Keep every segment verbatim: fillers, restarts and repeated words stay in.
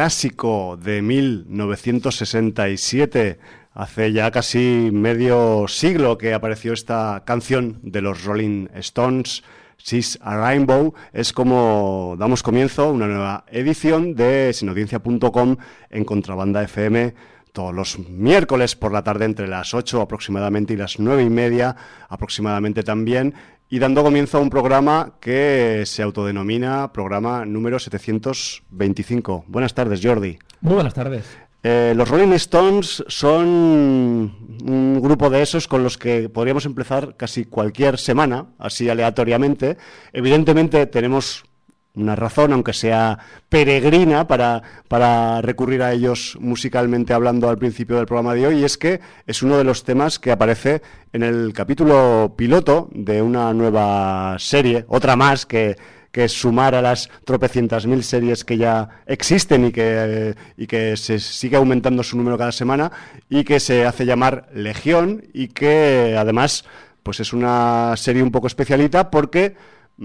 clásico de mil novecientos sesenta y siete. Hace ya casi medio siglo que apareció esta canción de los Rolling Stones, She's a Rainbow. Es como damos comienzo a una nueva edición de sinaudiencia punto com en Contrabanda F M, todos los miércoles por la tarde entre las ocho aproximadamente y las nueve y media aproximadamente también, y dando comienzo a un programa que se autodenomina programa número setecientos veinticinco. Buenas tardes, Jordi. Muy buenas tardes. Eh, los Rolling Stones son un grupo de esos con los que podríamos empezar casi cualquier semana, así aleatoriamente. Evidentemente tenemos una razón, aunque sea peregrina, para, para recurrir a ellos musicalmente hablando al principio del programa de hoy, y es que es uno de los temas que aparece en el capítulo piloto de una nueva serie, otra más que... que es sumar a las tropecientas mil series que ya existen y que, eh, y que se sigue aumentando su número cada semana, y que se hace llamar Legión, y que además pues es una serie un poco especialita porque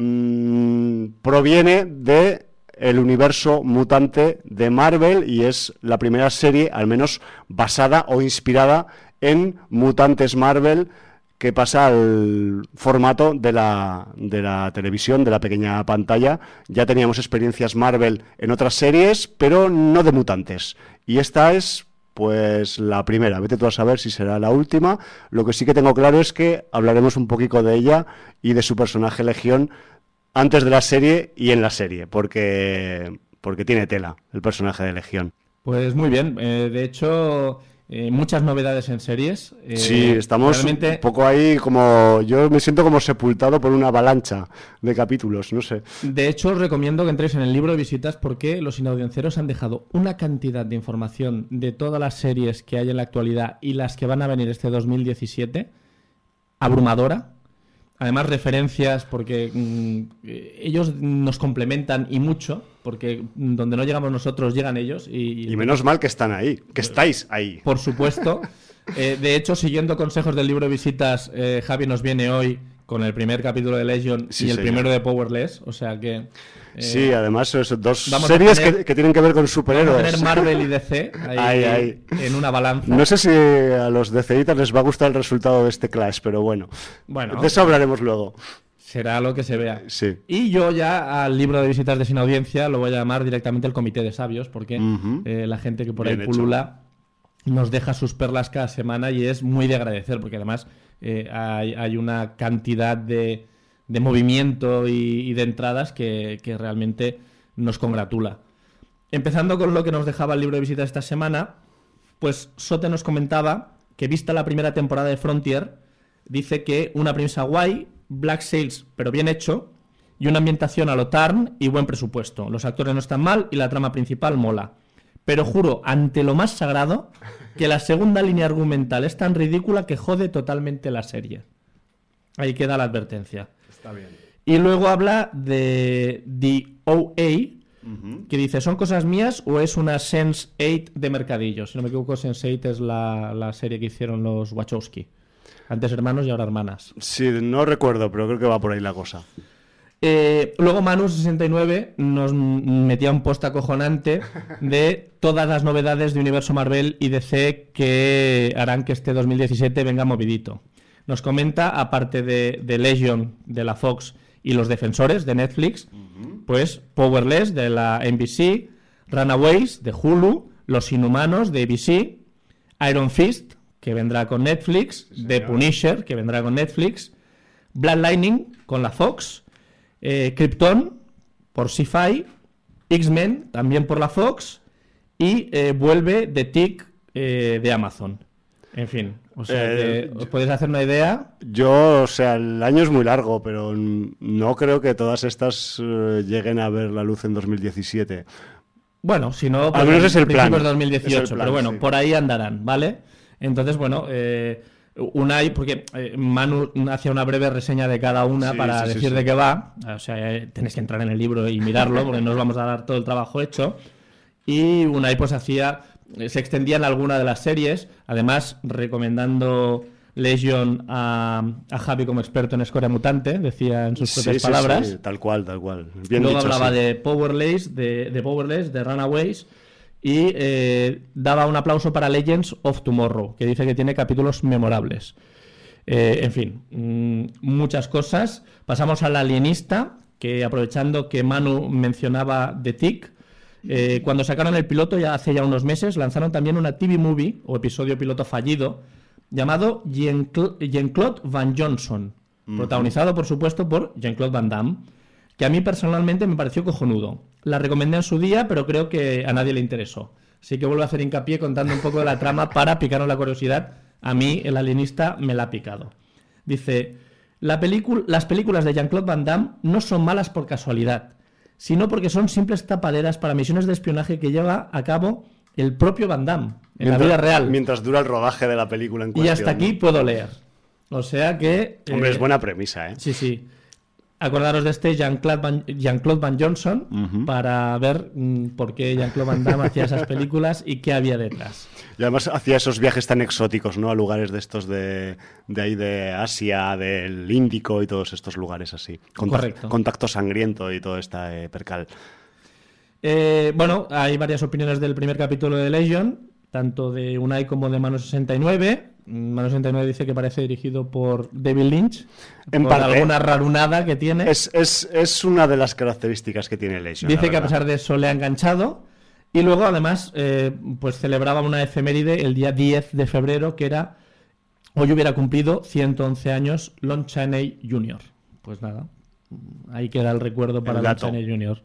mmm, proviene de el universo mutante de Marvel, y es la primera serie, al menos basada o inspirada en mutantes Marvel, que pasa al formato de la, de la televisión, de la pequeña pantalla. Ya teníamos experiencias Marvel en otras series, pero no de mutantes. Y esta es, pues, la primera. Vete tú a saber si será la última. Lo que sí que tengo claro es que hablaremos un poquito de ella y de su personaje Legión antes de la serie y en la serie, porque, porque tiene tela el personaje de Legión. Pues muy bien. Eh, de hecho... Eh, muchas novedades en series. Eh, sí, estamos realmente... un poco ahí como... Yo me siento como sepultado por una avalancha de capítulos, no sé. De hecho, os recomiendo que entréis en el libro de visitas, porque los inaudiencieros han dejado una cantidad de información de todas las series que hay en la actualidad y las que van a venir este dos mil diecisiete, abrumadora. Además, referencias, porque mmm, ellos nos complementan, y mucho, porque donde no llegamos nosotros llegan ellos. Y, y menos mal que están ahí, que estáis ahí. Por supuesto. Eh, de hecho, siguiendo consejos del libro de visitas, eh, Javi nos viene hoy con el primer capítulo de Legion sí, y el señor. primero de Powerless, o sea que... Eh, sí, además son dos series tener, que, que tienen que ver con superhéroes. Vamos a tener Marvel y D C ahí, ahí, ahí. en una balanza. No sé si a los DCitas les va a gustar el resultado de este clash, pero bueno, bueno de eso hablaremos luego. Será lo que se vea. Sí. Y yo ya al libro de visitas de Sin Audiencia lo voy a llamar directamente el Comité de Sabios, porque uh-huh. eh, la gente que por Bien ahí pulula hecho. nos deja sus perlas cada semana, y es muy de agradecer, porque además eh, hay, hay una cantidad de... de movimiento y, y de entradas que, que realmente nos congratula. Empezando con lo que nos dejaba el libro de visitas esta semana, pues Sote nos comentaba que, vista la primera temporada de Frontier, dice que una premisa guay, Black Sails pero bien hecho, y una ambientación a lo Tarn y buen presupuesto. Los actores no están mal y la trama principal mola. Pero juro, ante lo más sagrado, que la segunda línea argumental es tan ridícula que jode totalmente la serie. Ahí queda la advertencia. Está bien. Y luego habla de The O A, uh-huh. que dice, ¿son cosas mías o es una sense eight de mercadillo? Si no me equivoco, sense eight es la, la serie que hicieron los Wachowski. Antes hermanos y ahora hermanas. Sí, no recuerdo, pero creo que va por ahí la cosa. Eh, luego Manu sesenta y nueve nos metía un post acojonante de todas las novedades de Universo Marvel y D C que harán que este dos mil diecisiete venga movidito. Nos comenta, aparte de, de Legion de la Fox y Los Defensores de Netflix, uh-huh. pues Powerless de la N B C, Runaways de Hulu, Los Inhumanos de A B C, Iron Fist, que vendrá con Netflix, sí, The Punisher, que vendrá con Netflix, Blood Lightning con la Fox, eh, Krypton por Sci-Fi, X-Men también por la Fox, y eh, vuelve The Tick eh, de Amazon. En fin, o sea, eh, que os podéis hacer una idea. Yo, o sea, el año es muy largo, pero no creo que todas estas uh, lleguen a ver la luz en dos mil diecisiete. Bueno, si no, al menos es el plan. dos mil dieciocho, es el plan, pero bueno, sí. por ahí andarán, ¿vale? Entonces, bueno, eh, Unai, porque eh, Manu hacía una breve reseña de cada una sí, para sí, decir sí, de sí. qué va. O sea, eh, tenéis que entrar en el libro y mirarlo, porque no os vamos a dar todo el trabajo hecho. Y Unai, pues hacía... se extendía en alguna de las series, además recomendando Legion a, a Javi como experto en escoria mutante, decía en sus propias sí, sí, palabras. Sí, tal cual, tal cual. Bien Luego dicho, hablaba sí. de Powerless, de, de Powerless, de Runaways, y eh, daba un aplauso para Legends of Tomorrow, que dice que tiene capítulos memorables. Eh, en fin, mmm, muchas cosas. Pasamos al Alienista, que aprovechando que Manu mencionaba The Tick, eh, cuando sacaron el piloto ya hace ya unos meses, lanzaron también una T V movie o episodio piloto fallido llamado Jean-Claude Van Johnson, uh-huh. protagonizado por supuesto por Jean-Claude Van Damme, que a mí personalmente me pareció cojonudo. La recomendé en su día, pero creo que a nadie le interesó. Así que vuelvo a hacer hincapié contando un poco de la trama para picarnos la curiosidad. A mí, el Alienista, me la ha picado. Dice, la película, las películas de Jean-Claude Van Damme no son malas por casualidad, sino porque son simples tapaderas para misiones de espionaje que lleva a cabo el propio Van Damme, en mientras, la vida real. Mientras dura el rodaje de la película en cuestión. Y hasta aquí ¿no? puedo leer. O sea que... Hombre, eh, es buena premisa, ¿eh? Sí, sí. Acordaros de este Jean-Claude Van, Jean-Claude Van Johnson uh-huh. para ver mmm, por qué Jean-Claude Van Damme hacía esas películas y qué había detrás. Y además hacía esos viajes tan exóticos, ¿no? A lugares de estos de, de ahí de Asia, del Índico y todos estos lugares así. Contact, Correcto. Contacto sangriento y todo este eh, percal. Eh, bueno, hay varias opiniones del primer capítulo de Legion, tanto de Unai como de Mano sesenta y nueve. Mano sesenta y nueve dice que parece dirigido por David Lynch, en por parte, alguna rarunada que tiene. Es, es, es una de las características que tiene Legion. Dice que a pesar de eso le ha enganchado. Y luego, además, eh, pues celebraba una efeméride el día diez de febrero, que era, hoy hubiera cumplido ciento once años Lon Chaney junior Pues nada, ahí queda el recuerdo para el Lon Chaney junior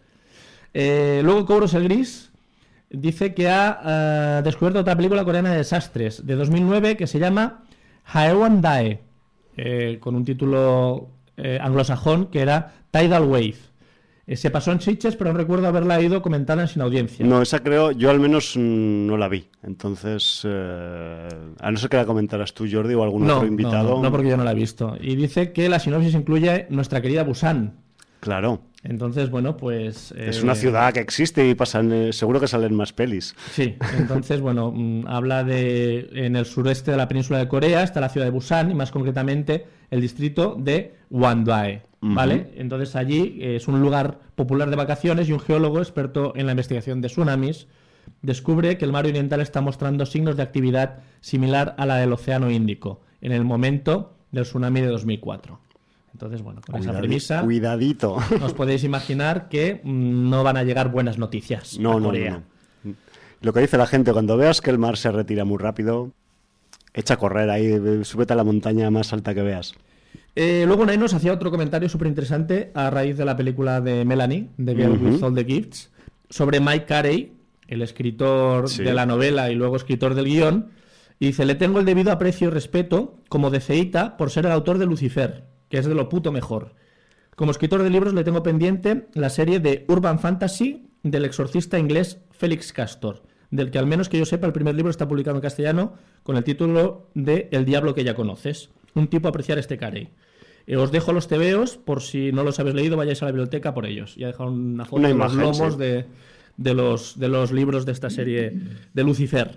Eh, luego Kouros el Gris dice que ha uh, descubierto otra película coreana de desastres de dos mil nueve que se llama Haewan Dae, eh, con un título eh, anglosajón que era Tidal Wave. Eh, se pasó en Sitges, pero no recuerdo haberla ido comentada en Sin Audiencia. No, esa creo, yo al menos mmm, no la vi. Entonces, eh, a no ser que la comentaras tú, Jordi, o algún no, otro invitado. No, no, no, porque yo no la he visto. Y dice que la sinopsis incluye nuestra querida Busan. Claro. Entonces, bueno, pues... Eh, es una ciudad que existe y pasan, eh, seguro que salen más pelis. Sí, entonces, bueno, mmm, habla de... En el sureste de la península de Corea está la ciudad de Busan y más concretamente el distrito de Hwangdae, ¿vale? Uh-huh. Entonces allí eh, es un lugar popular de vacaciones y un geólogo experto en la investigación de tsunamis descubre que el mar oriental está mostrando signos de actividad similar a la del Océano Índico en el momento del tsunami de dos mil cuatro. Entonces, bueno, con Cuidadito, esa premisa cuidadito. os podéis imaginar que mmm, no van a llegar buenas noticias no, a Corea. No, no, no. Lo que dice la gente, cuando veas que el mar se retira muy rápido, echa a correr ahí, súbete a la montaña más alta que veas. Eh, luego Nay nos hacía otro comentario súper interesante a raíz de la película de Melanie, The Girl uh-huh. with All the Gifts, sobre Mike Carey, el escritor sí. de la novela y luego escritor del guión, y dice, le tengo el debido aprecio y respeto como deceíta por ser el autor de Lucifer, que es de lo puto mejor. Como escritor de libros le tengo pendiente la serie de Urban Fantasy del exorcista inglés Félix Castor, del que al menos que yo sepa el primer libro está publicado en castellano con el título de El diablo que ya conoces. Un tipo a apreciar este Carey. Eh, os dejo los tebeos, por si no los habéis leído, vayáis a la biblioteca por ellos. Y he dejado una foto una de imagen, los lomos sí. de, de, los, de los libros de esta serie de Lucifer.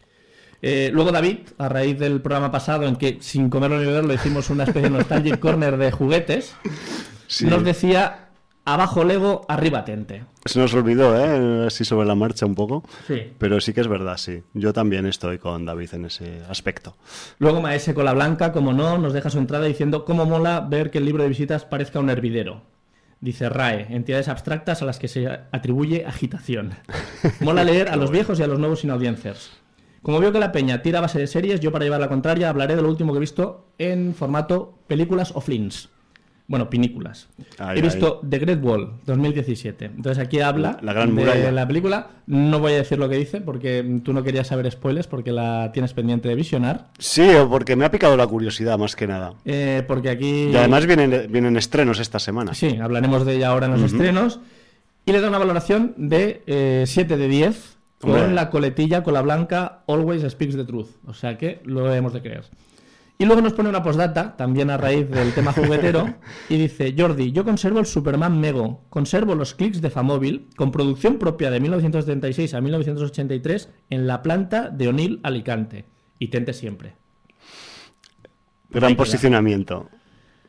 Eh, luego David, a raíz del programa pasado, en que sin comerlo ni beberlo hicimos una especie de nostalgic corner de juguetes, sí. nos decía... Abajo Lego, arriba Tente. Se nos olvidó, ¿eh? Así sobre la marcha un poco. Sí. Pero sí que es verdad, sí. Yo también estoy con David en ese aspecto. Luego Maese Cola Blanca, como no, nos deja su entrada diciendo cómo mola ver que el libro de visitas parezca un hervidero. Dice R A E, entidades abstractas a las que se atribuye agitación. Mola leer a los viejos y a los nuevos sin audiencers. Como veo que la peña tira a base de series, yo para llevar la contraria hablaré de lo último que he visto en formato películas o flins. Bueno, pinículas. Ay, He visto ay. The Great Wall, dos mil diecisiete. Entonces aquí habla la gran muralla. de la película. No voy a decir lo que dice porque tú no querías saber spoilers porque la tienes pendiente de visionar. Sí, o porque me ha picado la curiosidad más que nada. Eh, porque aquí... Y además vienen, vienen estrenos esta semana. Sí, hablaremos de ella ahora en los uh-huh. estrenos. Y le da una valoración de eh, siete de diez con Hombre. la coletilla Cola Blanca Always Speaks the Truth. O sea que lo hemos de creer. Y luego nos pone una postdata, también a raíz del tema juguetero, y dice, Jordi, yo conservo el Superman Mego, conservo los clics de Famóvil, con producción propia de mil novecientos setenta y seis a mil novecientos ochenta y tres, en la planta de O'Neill, Alicante. Y Tente siempre. Gran posicionamiento.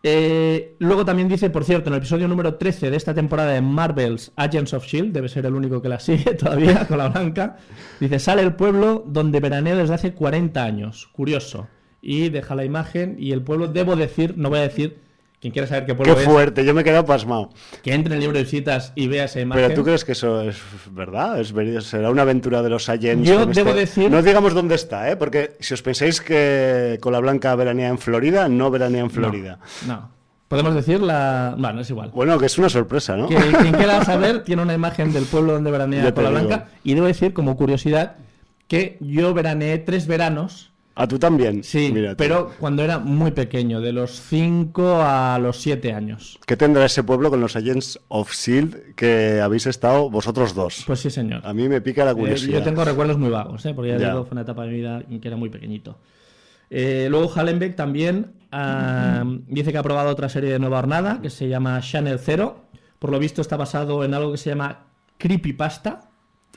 Eh, luego también dice, por cierto, en el episodio número trece de esta temporada de Marvel's Agents of Shield, debe ser el único que la sigue todavía con la blanca, dice, sale el pueblo donde veraneo desde hace cuarenta años. Curioso. Y deja la imagen y el pueblo, debo decir, no voy a decir, quien quiera saber qué pueblo Qué es... Qué fuerte, yo me he quedado pasmado. Que entre en el libro de visitas y vea esa imagen. ¿Pero tú crees que eso es verdad? ¿Es ver... ¿Será una aventura de los Agents? Yo debo este... decir... No digamos dónde está, ¿eh? Porque si os pensáis que con la blanca veranea en Florida, no veranea en Florida. No, no. Podemos decir la... Bueno, es igual. Bueno, que es una sorpresa, ¿no? Que quien quiera saber tiene una imagen del pueblo donde veranea con la blanca. Y debo decir, como curiosidad, que yo veraneé tres veranos... ¿A tú también? Sí, Mírate. Pero cuando era muy pequeño, de los cinco a los siete años. ¿Qué tendrá ese pueblo con los Agents of Shield que habéis estado vosotros dos? Pues sí, señor. A mí me pica la curiosidad. Eh, yo tengo recuerdos muy vagos, ¿eh? Porque ya, ya. digo, fue una etapa de mi vida en que era muy pequeñito. Eh, luego Hallenbeck también uh, dice que ha probado otra serie de nueva hornada que se llama Channel Zero. Por lo visto está basado en algo que se llama Creepypasta.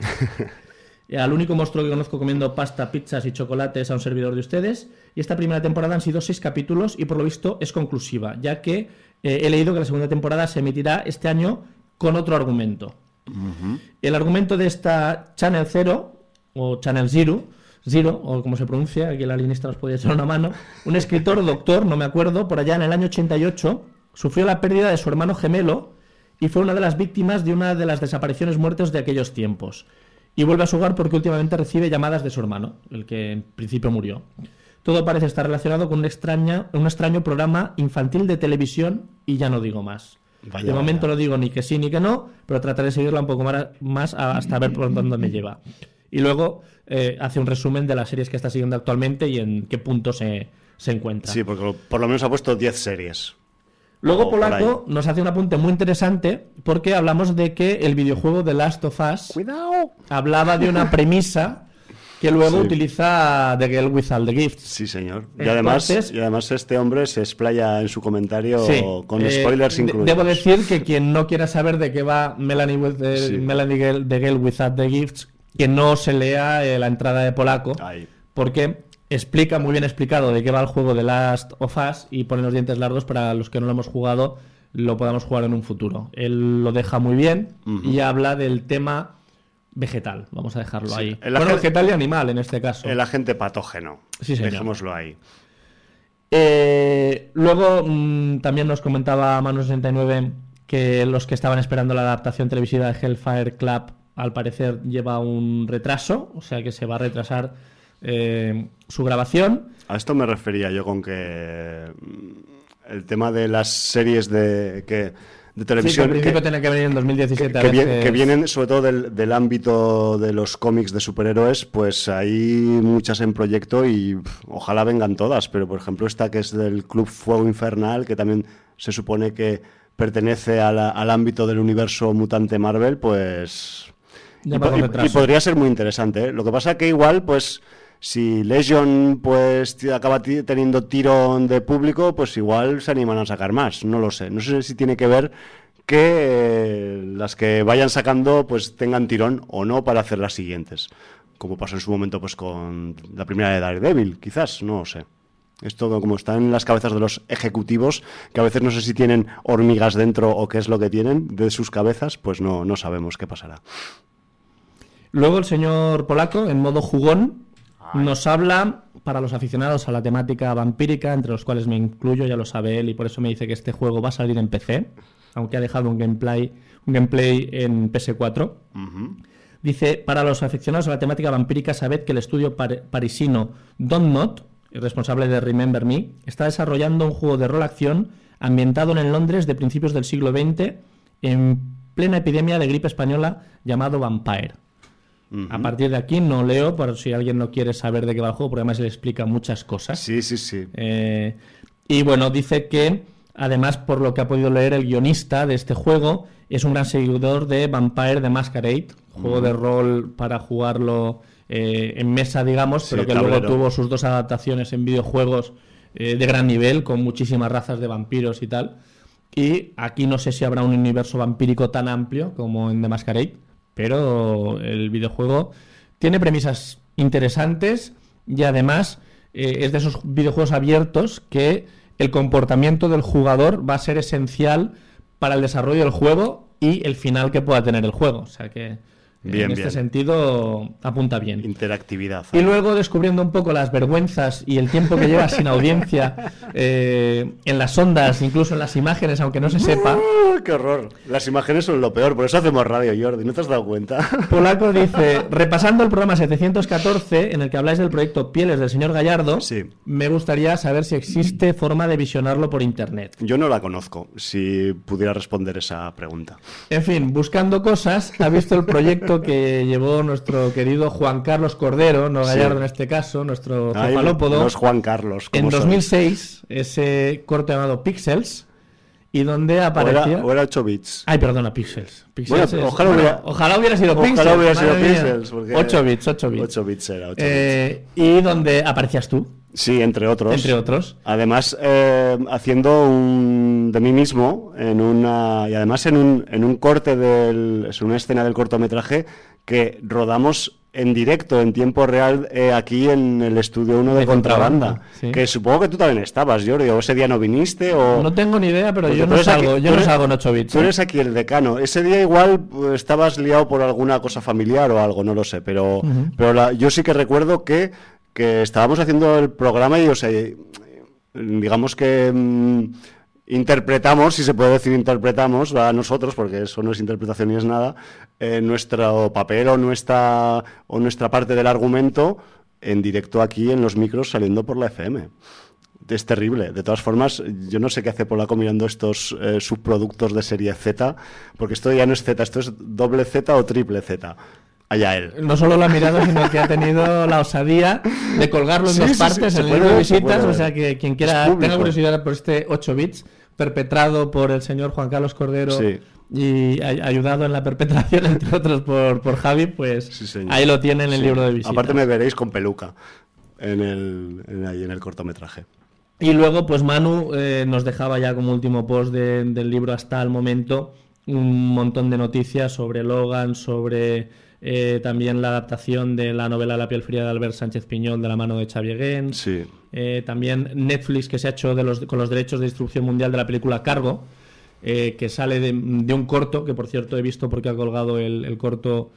Al único monstruo que conozco comiendo pasta, pizzas y chocolates a un servidor de ustedes. Y esta primera temporada han sido seis capítulos y por lo visto es conclusiva, ya que eh, he leído que la segunda temporada se emitirá este año con otro argumento. Uh-huh. El argumento de esta Channel Zero, o Channel Zero, Zero, o como se pronuncia, aquí el alienista nos podría echar una mano, un escritor, doctor, no me acuerdo, por allá en el año ochenta y ocho, sufrió la pérdida de su hermano gemelo y fue una de las víctimas de una de las desapariciones muertes de aquellos tiempos. Y vuelve a su hogar porque últimamente recibe llamadas de su hermano, el que en principio murió. Todo parece estar relacionado con un, extraña, un extraño programa infantil de televisión y ya no digo más. Vaya, de momento vaya. No digo ni que sí ni que no, pero trataré de seguirla un poco más, más hasta ver por dónde me lleva. Y luego eh, hace un resumen de las series que está siguiendo actualmente y en qué punto se, se encuentra. Sí, porque por lo menos ha puesto diez series. Luego Polaco nos hace un apunte muy interesante porque hablamos de que el videojuego The Last of Us ¡Cuidado! Hablaba de una premisa que luego sí. utiliza The Girl with All the Gifts. Sí, señor. Y además, Entonces, y además este hombre se explaya en su comentario sí, con eh, spoilers incluidos. Debo decir que quien no quiera saber de qué va Melanie, with the, sí. Melanie Girl, The Girl with All the Gifts, que no se lea eh, la entrada de Polaco, Ay. porque... explica muy bien explicado de qué va el juego de Last of Us y pone los dientes largos para los que no lo hemos jugado lo podamos jugar en un futuro. Él lo deja muy bien uh-huh. y habla del tema vegetal, vamos a dejarlo sí. ahí. El bueno, agente, vegetal y animal en este caso. El agente patógeno, sí, señor. Dejémoslo ahí. Eh, luego mmm, también nos comentaba Manu sesenta y nueve que los que estaban esperando la adaptación televisiva de Hellfire Club al parecer lleva un retraso, o sea que se va a retrasar Eh, su grabación. A esto me refería yo con que el tema de las series de que de televisión sí, que al principio tiene que venir en dos mil diecisiete que, a que, veces... que vienen sobre todo del, del ámbito de los cómics de superhéroes, pues hay muchas en proyecto y pff, ojalá vengan todas, pero por ejemplo esta que es del Club Fuego Infernal, que también se supone que pertenece a la, al ámbito del universo mutante Marvel, pues y, y, y podría ser muy interesante, ¿eh? Lo que pasa que igual pues si Legion pues acaba t- teniendo tirón de público, pues igual se animan a sacar más, no lo sé. No sé si tiene que ver que eh, las que vayan sacando pues tengan tirón o no para hacer las siguientes, como pasó en su momento pues con la primera de Daredevil, quizás, no lo sé. Esto como está en las cabezas de los ejecutivos, que a veces no sé si tienen hormigas dentro o qué es lo que tienen de sus cabezas, pues no, no sabemos qué pasará. Luego el señor Polaco, en modo jugón, nos habla, para los aficionados a la temática vampírica, entre los cuales me incluyo, ya lo sabe él, y por eso me dice que este juego va a salir en P C, aunque ha dejado un gameplay, un gameplay en P S cuatro. Uh-huh. Dice, para los aficionados a la temática vampírica, sabed que el estudio par- parisino Dontnod, responsable de Remember Me, está desarrollando un juego de rol-acción ambientado en Londres de principios del siglo veinte, en plena epidemia de gripe española, llamado Vampire. Uh-huh. A partir de aquí no leo, por si alguien no quiere saber de qué va el juego, porque además se le explica muchas cosas. Sí, sí, sí. Eh, y bueno, dice que, además, por lo que ha podido leer el guionista de este juego, es un gran seguidor de Vampire the Masquerade, uh-huh. juego de rol para jugarlo eh, en mesa, digamos, sí, pero que tablero. Luego tuvo sus dos adaptaciones en videojuegos eh, de gran nivel, con muchísimas razas de vampiros y tal. Y aquí no sé si habrá un universo vampírico tan amplio como en The Masquerade, pero el videojuego tiene premisas interesantes y además eh, es de esos videojuegos abiertos que el comportamiento del jugador va a ser esencial para el desarrollo del juego y el final que pueda tener el juego. O sea que bien, en este bien. sentido apunta bien. Interactividad. Y luego descubriendo un poco las vergüenzas y el tiempo que lleva sin audiencia eh, en las ondas, incluso en las imágenes, aunque no se sepa. ¡Uh, ¡Qué horror! Las imágenes son lo peor, por eso hacemos radio, Jordi, ¿no te has dado cuenta? Polaco dice, repasando el programa setecientos catorce, en el que habláis del proyecto Pieles del señor Gallardo, sí. me gustaría saber si existe forma de visionarlo por internet. Yo no la conozco, si pudiera responder esa pregunta. En fin, buscando cosas, ha visto el proyecto que llevó nuestro querido Juan Carlos Cordero, no Gallardo sí. en este caso, nuestro cefalópodo. No es Juan Carlos. En dos mil seis, son? ese corto llamado Pixels, y donde aparecía... O era, o era ocho bits. Ay, perdona, Pixels. Pixels bueno, es... ojalá, bueno, hubiera... ojalá hubiera sido ojalá Pixels. Ojalá hubiera sido Pixels. Porque... ocho bits, ocho bits. ocho bits era, ocho eh, bits. Y donde aparecías tú. Sí, entre otros. Entre otros. Además, eh, haciendo un de mí mismo, en una y además en un, en un corte del... Es una escena del cortometraje que rodamos en directo, en tiempo real, eh, aquí en el estudio uno de, de Contrabanda, contrabanda sí. Que supongo que tú también estabas, Jordi, o ese día no viniste, o... No tengo ni idea, pero yo no salgo, aquí, yo no salgo en ocho bits. Tú eres aquí el decano. Ese día igual pues, estabas liado por alguna cosa familiar o algo, no lo sé, pero, uh-huh. pero la, yo sí que recuerdo que, que estábamos haciendo el programa y, o sea, digamos que... Mmm, interpretamos, si se puede decir interpretamos, a nosotros, porque eso no es interpretación ni es nada, eh, nuestro papel o nuestra, o nuestra parte del argumento en directo aquí en los micros saliendo por la F M. Es terrible. De todas formas, yo no sé qué hace Polaco mirando estos eh, subproductos de serie Z, porque esto ya no es Z, esto es doble Z o triple Z. Allá él. No solo lo ha mirado, sino que ha tenido la osadía de colgarlo en sí, dos sí, partes sí, en el libro de visitas, o sea que quien quiera tenga curiosidad por este ocho bits, perpetrado por el señor Juan Carlos Cordero sí. y a- ayudado en la perpetración, entre otros, por, por Javi, pues sí, ahí lo tiene en el sí. libro de visitas. Aparte me veréis con peluca en el, en, ahí en el cortometraje. Y luego, pues Manu eh, nos dejaba ya como último post de, del libro hasta el momento un montón de noticias sobre Logan, sobre... Eh, también la adaptación de la novela La piel fría de Albert Sánchez Piñol de la mano de Xavi Gens. Sí. Eh, también Netflix, que se ha hecho de los, con los derechos de distribución mundial de la película Cargo, eh, que sale de, de un corto, que por cierto he visto porque ha colgado el, el corto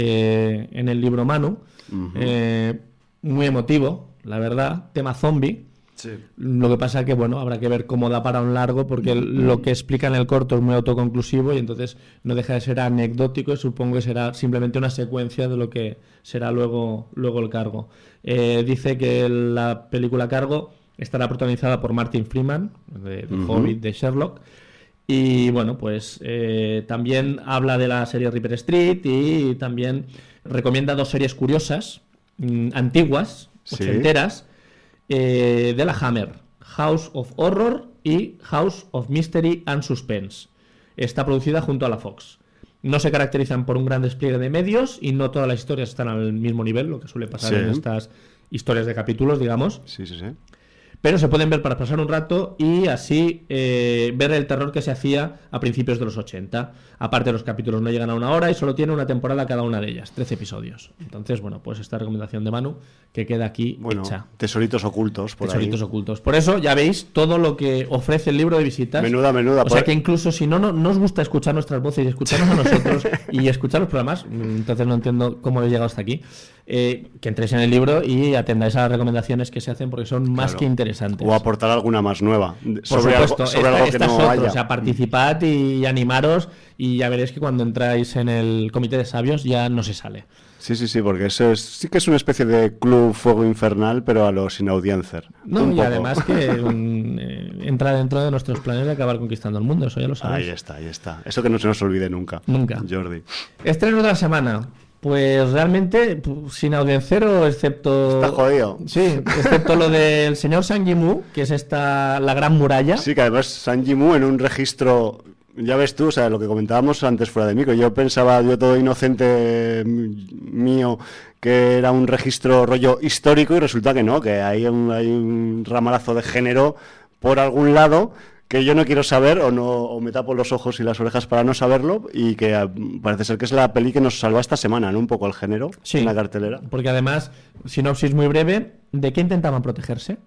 eh, en el libro Manu. Uh-huh. Eh, muy emotivo, la verdad. Tema zombie. Sí. Lo que pasa que, bueno, habrá que ver cómo da para un largo, porque lo que explica en el corto es muy autoconclusivo y entonces no deja de ser anecdótico y supongo que será simplemente una secuencia de lo que será luego, luego el Cargo. Eh, dice que la película Cargo estará protagonizada por Martin Freeman, de, de uh-huh. Hobbit, de Sherlock, y bueno, pues eh, también habla de la serie Reaper Street y también recomienda dos series curiosas, mmm, antiguas, sí. ochenteras, Eh, de la Hammer, House of Horror y House of Mystery and Suspense. Está producida junto a la Fox. No se caracterizan por un gran despliegue de medios y no todas las historias están al mismo nivel, lo que suele pasar sí. en estas historias de capítulos, digamos. Sí, sí, sí. Pero se pueden ver para pasar un rato y así eh, ver el terror que se hacía a principios de los ochenta. Aparte, los capítulos no llegan a una hora y solo tiene una temporada cada una de ellas, trece episodios. Entonces, bueno, pues esta recomendación de Manu que queda aquí bueno, hecha. Tesoritos ocultos por Tesoritos ahí. ocultos. Por eso, ya veis todo lo que ofrece el libro de visitas. Menuda, menuda. O sea que incluso si no, no, no os gusta escuchar nuestras voces y escucharnos a nosotros y escuchar los programas, entonces no entiendo cómo he llegado hasta aquí. Eh, que entréis en el libro y atendáis a las recomendaciones que se hacen porque son más claro. que interesantes. O aportar alguna más nueva Por sobre supuesto, algo, sobre esta, algo que no otro, haya. O sea, participad y, y animaros y ya veréis que cuando entráis en el comité de sabios ya no se sale. Sí, sí, sí, porque eso es, sí que es una especie de club fuego infernal, pero a los sin audiencia. No, un y poco. Además que um, eh, entra dentro de nuestros planes de acabar conquistando el mundo, eso ya lo sabéis. Ahí está, ahí está. Eso que no se nos olvide nunca. Nunca. Jordi. Estreno de la semana. Pues realmente sin audiencero, excepto... Está jodido. Sí, excepto lo del señor San Yimou, que es esta la gran muralla. Sí, que además San Yimou en un registro... Ya ves tú, o sea, lo que comentábamos antes fuera de micro. Yo pensaba, yo todo inocente mío, que era un registro rollo histórico y resulta que no, que hay un, hay un ramalazo de género por algún lado que yo no quiero saber o no o me tapo los ojos y las orejas para no saberlo y que parece ser que es la peli que nos salva esta semana, ¿no? Un poco el género sí, en la cartelera. Porque además, sinopsis muy breve, ¿de qué intentaban protegerse?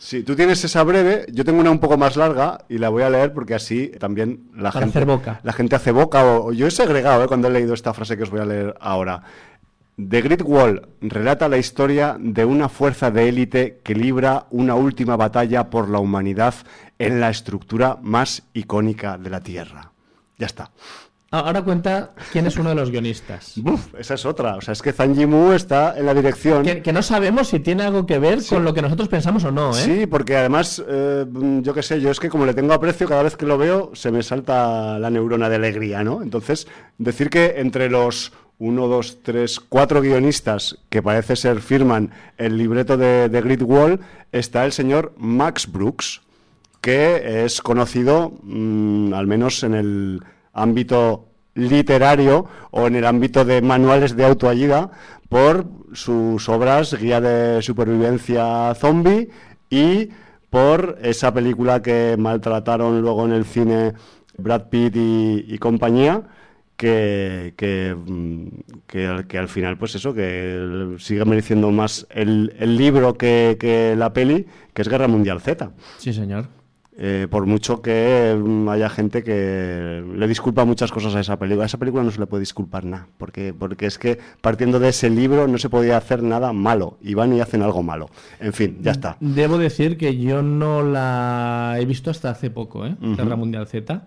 Sí, tú tienes esa breve, yo tengo una un poco más larga y la voy a leer porque así también la, Para gente, hacer boca. la gente hace boca. O, o yo he segregado ¿eh? cuando he leído esta frase que os voy a leer ahora. The Great Wall relata la historia de una fuerza de élite que libra una última batalla por la humanidad en la estructura más icónica de la Tierra. Ya está. Ahora cuenta quién es uno de los guionistas. Uf, esa es otra. O sea, es que Zhang Yimou está en la dirección. Que, que no sabemos si tiene algo que ver sí. con lo que nosotros pensamos o no, ¿eh? Sí, porque además, eh, yo qué sé, yo es que como le tengo aprecio, cada vez que lo veo se me salta la neurona de alegría, ¿no? Entonces, decir que entre los uno, dos, tres, cuatro guionistas que parece ser firman el libreto de, de Great Wall, está el señor Max Brooks, que es conocido, mmm, al menos en el ámbito literario o en el ámbito de manuales de autoayuda por sus obras Guía de Supervivencia Zombie y por esa película que maltrataron luego en el cine Brad Pitt y, y compañía que, que, que, que al final pues eso, que sigue mereciendo más el, el libro que, que la peli, que es Guerra Mundial Z. Sí, señor. Eh, por mucho que haya gente que le disculpa muchas cosas a esa película. A esa película no se le puede disculpar nada, porque, porque es que partiendo de ese libro no se podía hacer nada malo, y van y hacen algo malo. En fin, ya está. Debo decir que yo no la he visto hasta hace poco, ¿eh? Uh-huh. Guerra Mundial Z,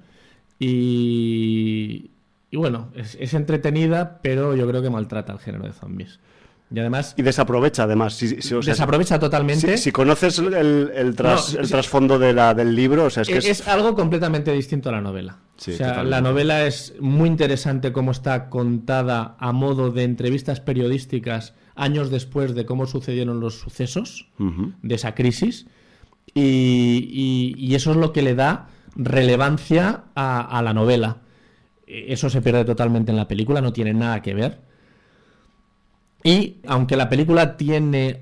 y, y bueno, es, es entretenida, pero yo creo que maltrata al género de zombies. Y además y desaprovecha además si, si, o sea, desaprovecha totalmente. Si, si conoces el, el, tras, no, el trasfondo de la, del libro, o sea, es que es, es algo completamente distinto a la novela. Sí, o sea, totalmente. La novela es muy interesante cómo está contada a modo de entrevistas periodísticas años después de cómo sucedieron los sucesos uh-huh. de esa crisis, y, y, y eso es lo que le da relevancia a, a la novela. Eso se pierde totalmente en la película, no tiene nada que ver. Y aunque la película tiene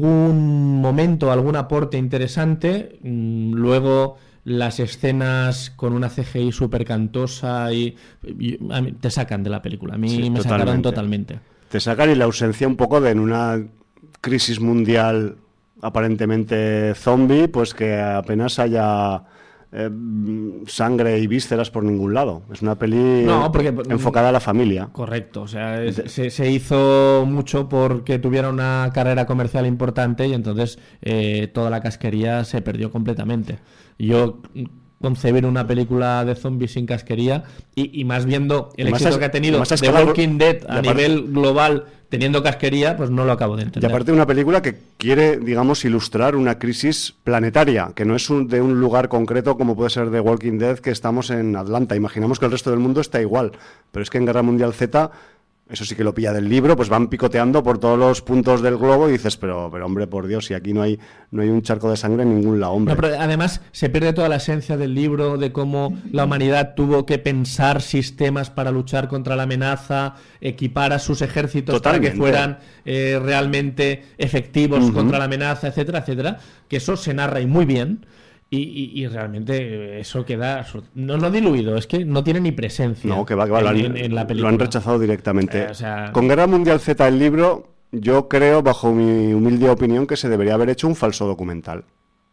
algún momento, algún aporte interesante, mmm, luego las escenas con una C G I súper cantosa y, y a mí, te sacan de la película. A mí sí, me totalmente. sacaron totalmente. Te sacan, y la ausencia un poco de en una crisis mundial aparentemente zombie, pues que apenas haya Eh, sangre y vísceras por ningún lado. Es una peli no, porque, enfocada a la familia. Correcto, o sea, es, se, se hizo mucho porque tuviera una carrera comercial importante, y entonces eh, toda la casquería se perdió completamente. Yo concebir una película de zombies sin casquería, y, y más viendo el éxito es, que ha tenido The Walking Dead a aparte, nivel global teniendo casquería, pues no lo acabo de entender. Y aparte una película que quiere, digamos, ilustrar una crisis planetaria, que no es un, de un lugar concreto como puede ser The Walking Dead, que estamos en Atlanta. Imaginamos que el resto del mundo está igual, pero es que en Guerra Mundial Z, eso sí que lo pilla del libro, pues van picoteando por todos los puntos del globo y dices, pero, pero hombre, por Dios, si aquí no hay, no hay un charco de sangre en ningún lado, hombre. No, pero además se pierde toda la esencia del libro, de cómo la humanidad tuvo que pensar sistemas para luchar contra la amenaza, equipar a sus ejércitos Totalmente. para que fueran eh, realmente efectivos uh-huh. contra la amenaza, etcétera, etcétera, que eso se narra y muy bien. Y, y, y realmente eso queda, no, no diluido, es que no tiene ni presencia. No, que va, que va, en, lo, han, en, en la película. Lo han rechazado directamente. Eh, o sea... Con Guerra Mundial Z, el libro, yo creo, bajo mi humilde opinión, que se debería haber hecho un falso documental.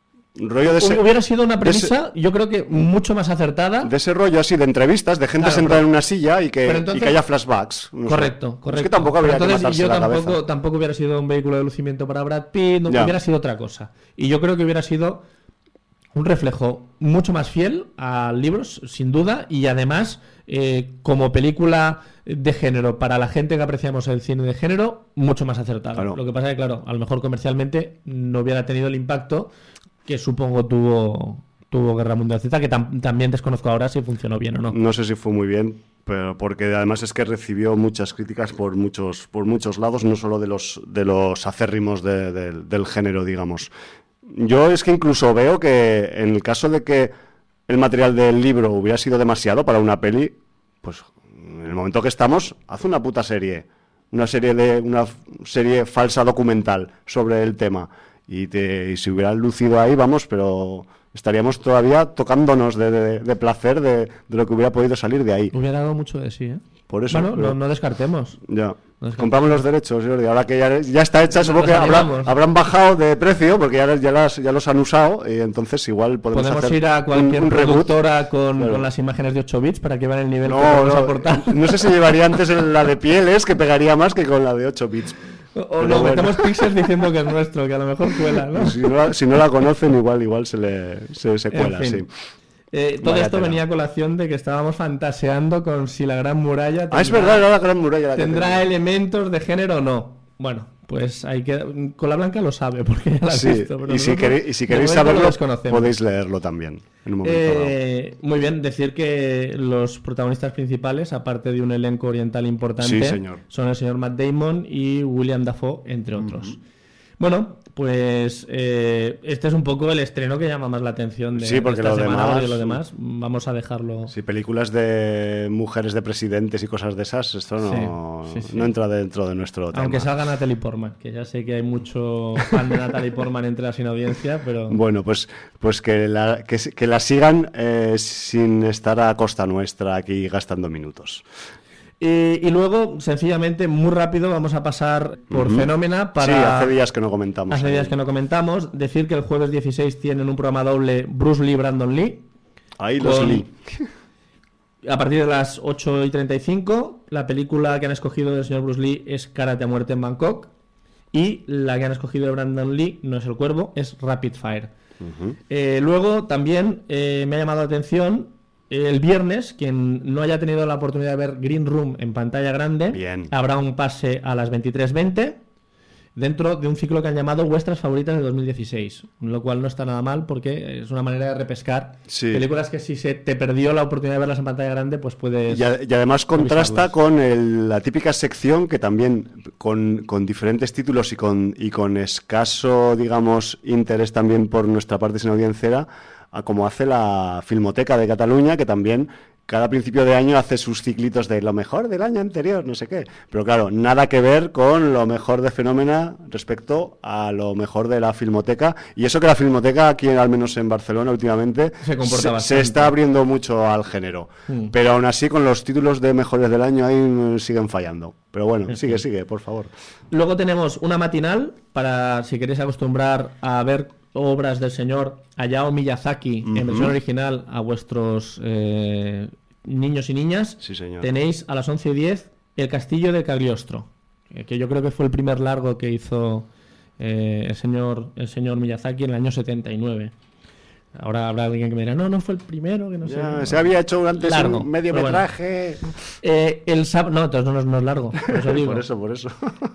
Rollo de ese, Hubiera sido una premisa, ese, yo creo que mucho más acertada. De ese rollo así, de entrevistas, de gente claro, sentada pero, en una silla y que, entonces, y que haya flashbacks. No correcto, sé. correcto. Es que tampoco habría entonces, que matarse yo la tampoco, cabeza. tampoco hubiera sido un vehículo de lucimiento para Brad Pitt, no, hubiera sido otra cosa. Y yo creo que hubiera sido un reflejo mucho más fiel a libros, sin duda, y además, eh, como película de género, para la gente que apreciamos el cine de género, mucho más acertado. Claro. Lo que pasa es que, claro, a lo mejor comercialmente no hubiera tenido el impacto que supongo tuvo, tuvo Guerra Mundial Z, que tam- también desconozco ahora si funcionó bien o no. No sé si fue muy bien, pero porque además es que recibió muchas críticas por muchos, por muchos lados, no solo de los, de los acérrimos de, de, del género, digamos. Yo es que incluso veo que en el caso de que el material del libro hubiera sido demasiado para una peli, pues en el momento que estamos, haz una puta serie, una serie de una serie falsa documental sobre el tema, y te y si hubiera lucido ahí, vamos, pero estaríamos todavía tocándonos de, de, de placer de, de lo que hubiera podido salir de ahí. Hubiera dado mucho de sí, ¿eh? Por eso, bueno, pero... no, no descartemos. Ya. No descartemos. Compramos los derechos, Jordi. Ahora que ya, ya está hecha, supongo que habrá, habrán bajado de precio porque ya, ya, las, ya los han usado y entonces igual podemos, podemos hacer ir a cualquier un, un productora con, claro. con las imágenes de ocho bits para que vean el nivel no, que podemos no, aportar. No sé si llevaría antes la de pieles, que pegaría más que con la de ocho bits. O, o nos bueno. metemos pixels diciendo que es nuestro, que a lo mejor cuela, ¿no? Si no, si no la conocen, igual igual se le se, se cuela, en fin. sí. Eh, todo Vaya esto tela. venía a colación de que estábamos fantaseando con si la Gran Muralla tendrá, ah, es verdad, era la Gran Muralla la tendrá elementos de género o no. Bueno, pues hay que con la Blanca lo sabe porque ya la ha sí, visto. Pero y, si queréis, y si queréis saberlo, podéis leerlo también en un momento eh, dado. Muy bien, decir que los protagonistas principales, aparte de un elenco oriental importante, sí, señor. son el señor Matt Damon y William Dafoe, entre otros. Uh-huh. Bueno, pues eh, este es un poco el estreno que llama más la atención de, sí, porque de esta lo semana, demás, porque lo demás vamos a dejarlo... Sí, películas de mujeres de presidentes y cosas de esas, esto no, sí, sí, sí. no entra dentro de nuestro tema. Aunque salga Natalie Portman, que ya sé que hay mucho fan de Natalie Portman entre la sin audiencia, pero... Bueno, pues, pues que, la, que, que la sigan eh, sin estar a costa nuestra aquí gastando minutos. Y, y luego, sencillamente, muy rápido, vamos a pasar por uh-huh. Fenómena para... Sí, hace días que no comentamos. Hace ahí. días que no comentamos. Decir que el jueves dieciséis tienen un programa doble Bruce Lee, Brandon Lee. Ahí los con... Lee. A partir de las ocho y treinta y cinco, la película que han escogido del señor Bruce Lee es Karate a muerte en Bangkok. Y la que han escogido de Brandon Lee no es El Cuervo, es Rapid Fire. Uh-huh. Eh, luego, también eh, me ha llamado la atención... El viernes, quien no haya tenido la oportunidad de ver Green Room en pantalla grande, Bien. habrá un pase a las veintitrés veinte dentro de un ciclo que han llamado Vuestras Favoritas de dos mil dieciséis, lo cual no está nada mal porque es una manera de repescar sí. películas que si se te perdió la oportunidad de verlas en pantalla grande, pues puedes... Y, a, y además contrasta con el, la típica sección que también con, con diferentes títulos y con, y con escaso, digamos, interés también por nuestra parte sin audiencera, como hace la Filmoteca de Cataluña, que también cada principio de año hace sus ciclitos de lo mejor del año anterior, no sé qué. Pero claro, nada que ver con lo mejor de Fenómena respecto a lo mejor de la Filmoteca. Y eso que la Filmoteca, aquí al menos en Barcelona últimamente, se, comporta se, se está abriendo mucho al género. Mm. Pero aún así, con los títulos de mejores del año ahí siguen fallando. Pero bueno, sí. sigue, sigue, por favor. Luego tenemos una matinal para, si queréis acostumbrar a ver obras del señor Hayao Miyazaki uh-huh. en versión original a vuestros eh, niños y niñas. Sí, señor. Tenéis a las once y diez El Castillo de Cagliostro, que yo creo que fue el primer largo que hizo eh, el señor el señor Miyazaki en el año setenta y nueve. Ahora habrá alguien que me dirá, no, no fue el primero, que no ya, sé. Se no. había hecho antes largo, un mediometraje. Bueno. Eh, el sab- no, entonces no, no es largo, por eso digo. por eso, por eso.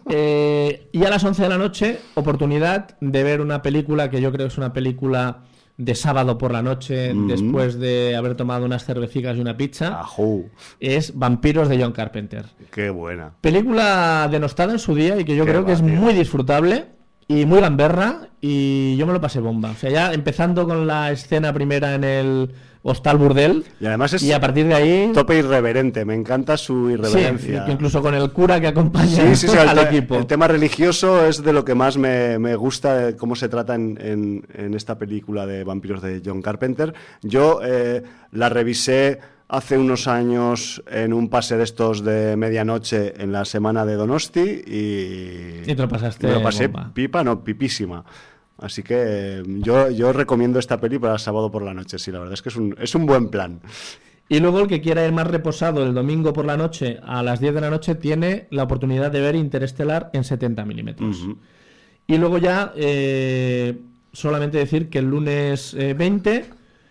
eh, y a las once de la noche, oportunidad de ver una película que yo creo que es una película de sábado por la noche, mm-hmm. después de haber tomado unas cervecitas y una pizza. Ajú. Es Vampiros de John Carpenter. Qué buena. Película denostada en su día y que yo Qué creo va, que es tío. muy disfrutable. Y muy gamberra, y yo me lo pasé bomba. O sea, ya empezando con la escena primera en el Hostal Burdel. Y además es y a partir de ahí tope irreverente, me encanta su irreverencia. Sí, incluso con el cura que acompaña sí, sí, sí, al el, equipo. El tema religioso es de lo que más me, me gusta, cómo se trata en, en, en esta película de Vampiros de John Carpenter. Yo eh, la revisé hace unos años en un pase de estos de medianoche en la semana de Donosti y... Y te lo pasaste me lo pasé bomba. pipa, no, pipísima. Así que yo, yo recomiendo esta peli para el sábado por la noche, sí, la verdad es que es un, es un buen plan. Y luego el que quiera ir más reposado el domingo por la noche a las diez de la noche tiene la oportunidad de ver Interestelar en setenta milímetros. Uh-huh. Y luego ya eh, solamente decir que el lunes eh, veinte...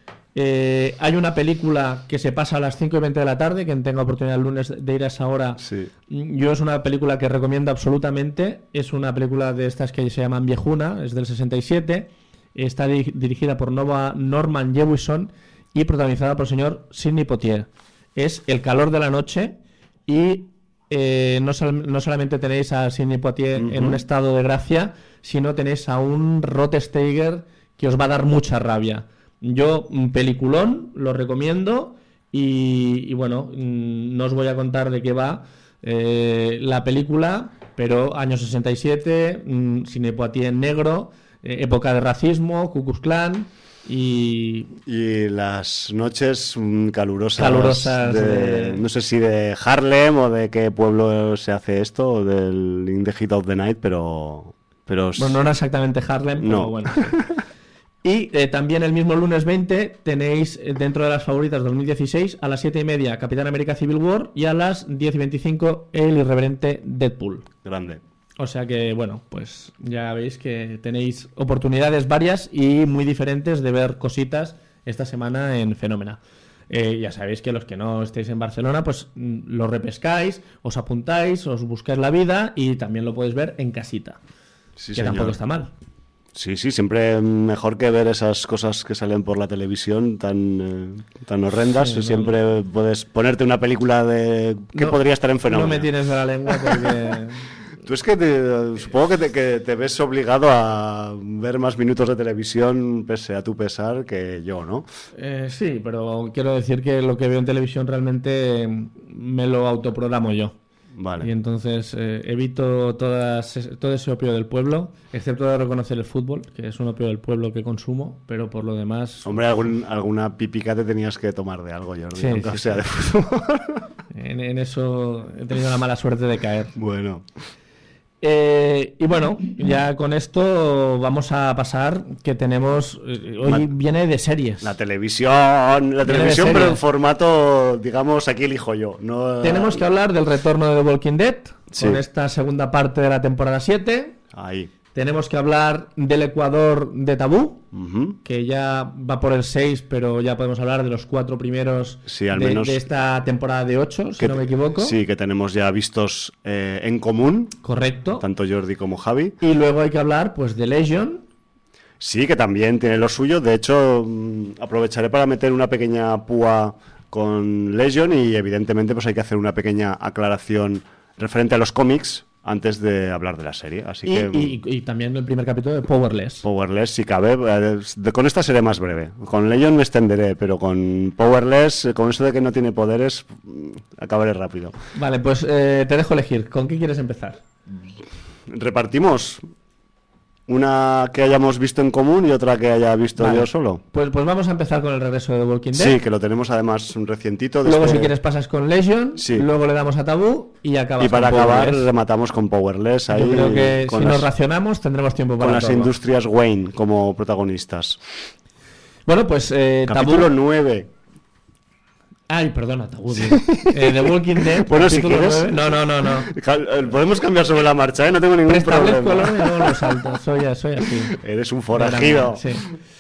Eh, hay una película que se pasa a las cinco y veinte de la tarde. Quien tenga oportunidad el lunes de ir a esa hora, sí. Yo es una película que recomiendo absolutamente. Es una película de estas que se llaman Viejuna, es del sesenta y siete. Está di- dirigida por Nova Norman Jewison y protagonizada por el señor Sidney Poitier. Es el calor de la noche y eh, no, sol- no solamente tenéis a Sidney Poitier uh-huh. en un estado de gracia, sino tenéis a un Rod Steiger que os va a dar mucha rabia. Yo, un peliculón, lo recomiendo y, y bueno, no os voy a contar de qué va eh, la película, pero año sesenta y siete, Sidney Poitier en negro, eh, época de racismo, Ku Klux Klan, Y, y las noches calurosas, calurosas de, de... no sé si de Harlem o de qué pueblo se hace esto, o del In the Heat of the Night, pero... pero bueno, no era exactamente Harlem, pero no. bueno. Sí. Y eh, también el mismo lunes veinte tenéis eh, dentro de las favoritas dos mil dieciséis a las siete y media Capitán América Civil War y a las diez y veinticinco el irreverente Deadpool. Grande. O sea que, bueno, pues ya veis que tenéis oportunidades varias y muy diferentes de ver cositas esta semana en Fenómena. Eh, ya sabéis que los que no estéis en Barcelona, pues lo repescáis, os apuntáis, os buscáis la vida y también lo podéis ver en casita. Sí, que señor. Tampoco está mal. Sí, sí, siempre mejor que ver esas cosas que salen por la televisión tan, eh, tan horrendas. Sí, no, siempre no. puedes ponerte una película de que No, podría estar en Fenómeno. No me tienes de la lengua porque... Tú es que te, supongo que te, que te ves obligado a ver más minutos de televisión pese a tu pesar que yo, ¿no? Eh, sí, pero quiero decir que lo que veo en televisión realmente me lo autoprogramo yo. Vale. Y entonces eh, evito todas, todo ese opio del pueblo, excepto de reconocer el fútbol, que es un opio del pueblo que consumo, pero por lo demás... Hombre, algún, alguna pipica te tenías que tomar de algo, Jordi, sí, aunque sí, sea sí. de fútbol. En, en eso he tenido la mala suerte de caer. Bueno. Eh, y bueno, ya con esto vamos a pasar que tenemos... Eh, hoy Ma- viene de series. La televisión, la Viene televisión, de pero serie. en formato, digamos, aquí elijo yo. No, Tenemos que hablar del retorno de The Walking Dead, Sí. con esta segunda parte de la temporada siete. Ahí. Tenemos que hablar del Ecuador de Tabú, Ujú. que ya va por el seis, pero ya podemos hablar de los cuatro primeros Sí, al de, menos- de esta temporada de ocho, si Que no me te- equivoco. Sí, que tenemos ya vistos eh, en común, Correcto. tanto Jordi como Javi. Y luego hay que hablar pues de Legion. Sí, que también tiene lo suyo. De hecho, mm, aprovecharé para meter una pequeña púa con Legion y evidentemente pues hay que hacer una pequeña aclaración referente a los cómics antes de hablar de la serie. Así Y, que mm, y- y también el primer capítulo de Powerless. Powerless, si cabe. eh, de- con esta seré más breve. Con Legion me extenderé, pero con Powerless, eh, con eso de que no tiene poderes, mm, acabaré rápido. Vale, pues eh, te dejo elegir. ¿Con qué quieres empezar? Repartimos una que hayamos visto en común y otra que haya visto Vale. yo solo. Pues, pues vamos a empezar con el regreso de The Walking Dead. Sí, que lo tenemos además un recientito. Luego, desde- si quieres, pasas con Legion. Sí. Luego le damos a Tabú y acabas Y para con acabar Powerless. rematamos con Powerless ahí. Yo creo que con si las, nos racionamos tendremos tiempo para con las todo. industrias Wayne como protagonistas. Bueno, pues eh, Capítulo Tabú... nueve. Ay, perdona, Tabú. digo. Eh, The Walking Dead. Bueno, si capítulo quieres- nueve. No, no, no, no. Podemos cambiar sobre la marcha, ¿eh? No tengo ningún Preestablezco el problema. orden y luego lo salto. Soy, soy así. Eres un forajido. Sí.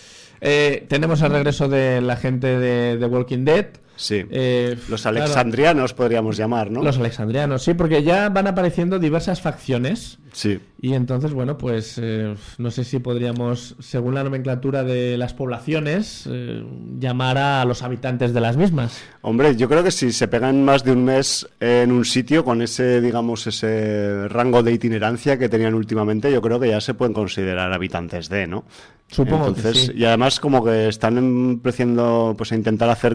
Eh, tenemos el regreso de la gente de The Walking Dead. Sí. Eh, Los claro, alexandrianos podríamos llamar, ¿no? Los alexandrianos, sí, porque ya van apareciendo diversas facciones. Sí. Y entonces, bueno, pues eh, no sé si podríamos, según la nomenclatura de las poblaciones, eh, llamar a los habitantes de las mismas. Hombre, yo creo que si se pegan más de un mes en un sitio con ese, digamos, ese rango de itinerancia que tenían últimamente, yo creo que ya se pueden considerar habitantes de, ¿no? Supongo Entonces, que sí. y además como que están empezando pues a intentar hacer,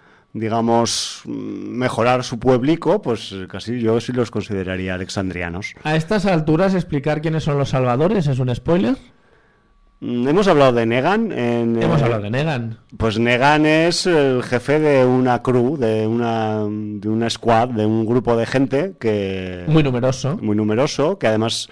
digamos, mejorar su pueblico, pues casi yo sí los consideraría alexandrianos. A estas alturas, explicar quiénes son los salvadores es un spoiler. Mm, Hemos hablado de Negan. En, Hemos eh, hablado de Negan. Pues Negan es el jefe de una crew, de una, de una squad, de un grupo de gente que Muy numeroso. muy numeroso, que además,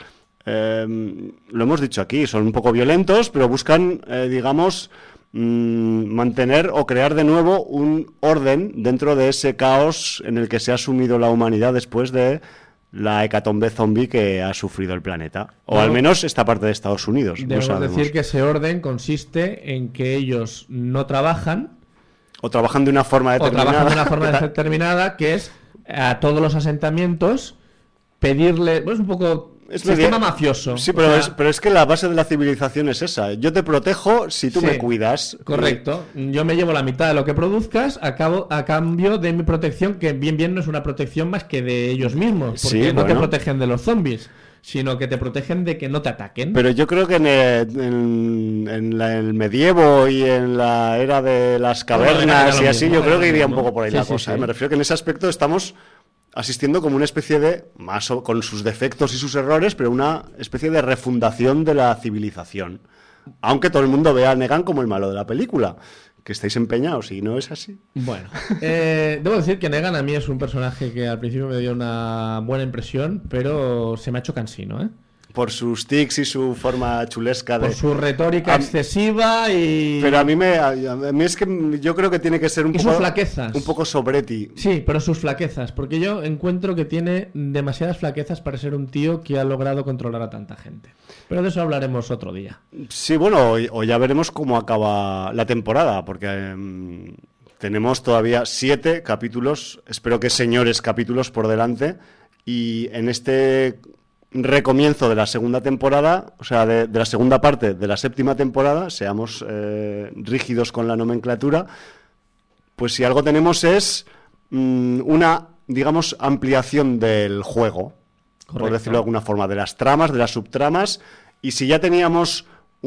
eh, lo hemos dicho aquí, son un poco violentos, pero buscan, eh, digamos, mm, mantener o crear de nuevo un orden dentro de ese caos en el que se ha sumido la humanidad después de la hecatombe zombie que ha sufrido el planeta. O Bueno, al menos esta parte de Estados Unidos. no Debemos sabemos. decir que ese orden consiste en que ellos no trabajan O trabajan de una forma o determinada. trabajan de una forma determinada, que es a todos los asentamientos pedirle, pues un poco Es sistema media- mafioso. Sí, O pero, sea, es, pero es que la base de la civilización es esa. Yo te protejo si tú Sí, me cuidas. correcto. Yo me llevo la mitad de lo que produzcas a, cabo, a cambio de mi protección, que bien bien no es una protección más que de ellos mismos, porque Sí, no te bueno. protegen de los zombies, sino que te protegen de que no te ataquen. Pero yo creo que en el, en- en la- el medievo y en la era de las Bueno, era cavernas lo y así, mismo, yo creo era que lo iría un mismo. poco por ahí Sí, la sí, cosa. sí. ¿eh? Me refiero que en ese aspecto estamos asistiendo como una especie de, más o- con sus defectos y sus errores, pero una especie de refundación de la civilización. Aunque todo el mundo vea a Negan como el malo de la película. Que estáis empeñados y no es así. Bueno, eh, debo decir que Negan a mí es un personaje que al principio me dio una buena impresión, pero se me ha hecho cansino, ¿eh? Por sus tics y su forma chulesca de... Por su retórica a... excesiva y... Pero a mí me a mí es que yo creo que tiene que ser un y poco... sus flaquezas. Un poco Sobretti. Sí, pero sus flaquezas. Porque yo encuentro que tiene demasiadas flaquezas para ser un tío que ha logrado controlar a tanta gente. Pero de eso hablaremos otro día. Sí, bueno, o, o ya veremos cómo acaba la temporada, porque eh, tenemos todavía siete capítulos, espero que señores capítulos por delante, y en este... recomienzo de la segunda temporada, o sea, de, de la segunda parte de la séptima temporada, seamos eh, rígidos con la nomenclatura, pues si algo tenemos es mmm, una, digamos, ampliación del juego, correcto, por decirlo de alguna forma, de las tramas, de las subtramas, y si ya teníamos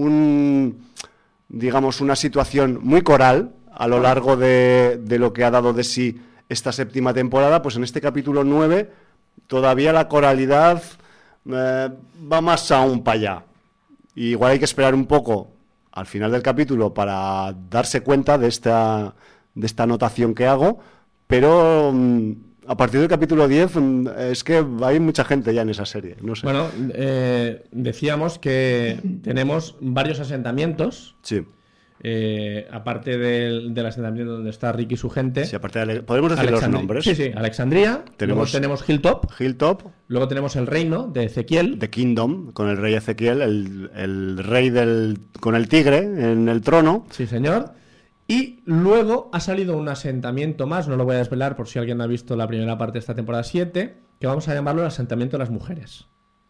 un, digamos, una situación muy coral a lo largo de, de lo que ha dado de sí esta séptima temporada, pues en este capítulo nueve todavía la coralidad... Eh, va más aún para allá. Y igual hay que esperar un poco al final del capítulo para darse cuenta de esta, de esta anotación que hago, pero mm, a partir del capítulo diez mm, es que hay mucha gente ya en esa serie, no sé. Bueno, eh, decíamos que tenemos varios asentamientos. Sí. Eh, aparte del, del asentamiento donde está Rick y su gente. Sí, aparte de, podemos decir Alexandria, los nombres. Sí, sí, Alexandria. Tenemos, luego tenemos Hilltop. Hilltop. Luego tenemos el reino de Ezequiel. The Kingdom, con el rey Ezequiel, el, el rey del con el tigre en el trono. Sí, señor. Y luego ha salido un asentamiento más, no lo voy a desvelar por si alguien no ha visto la primera parte de esta temporada siete, que vamos a llamarlo el asentamiento de las mujeres.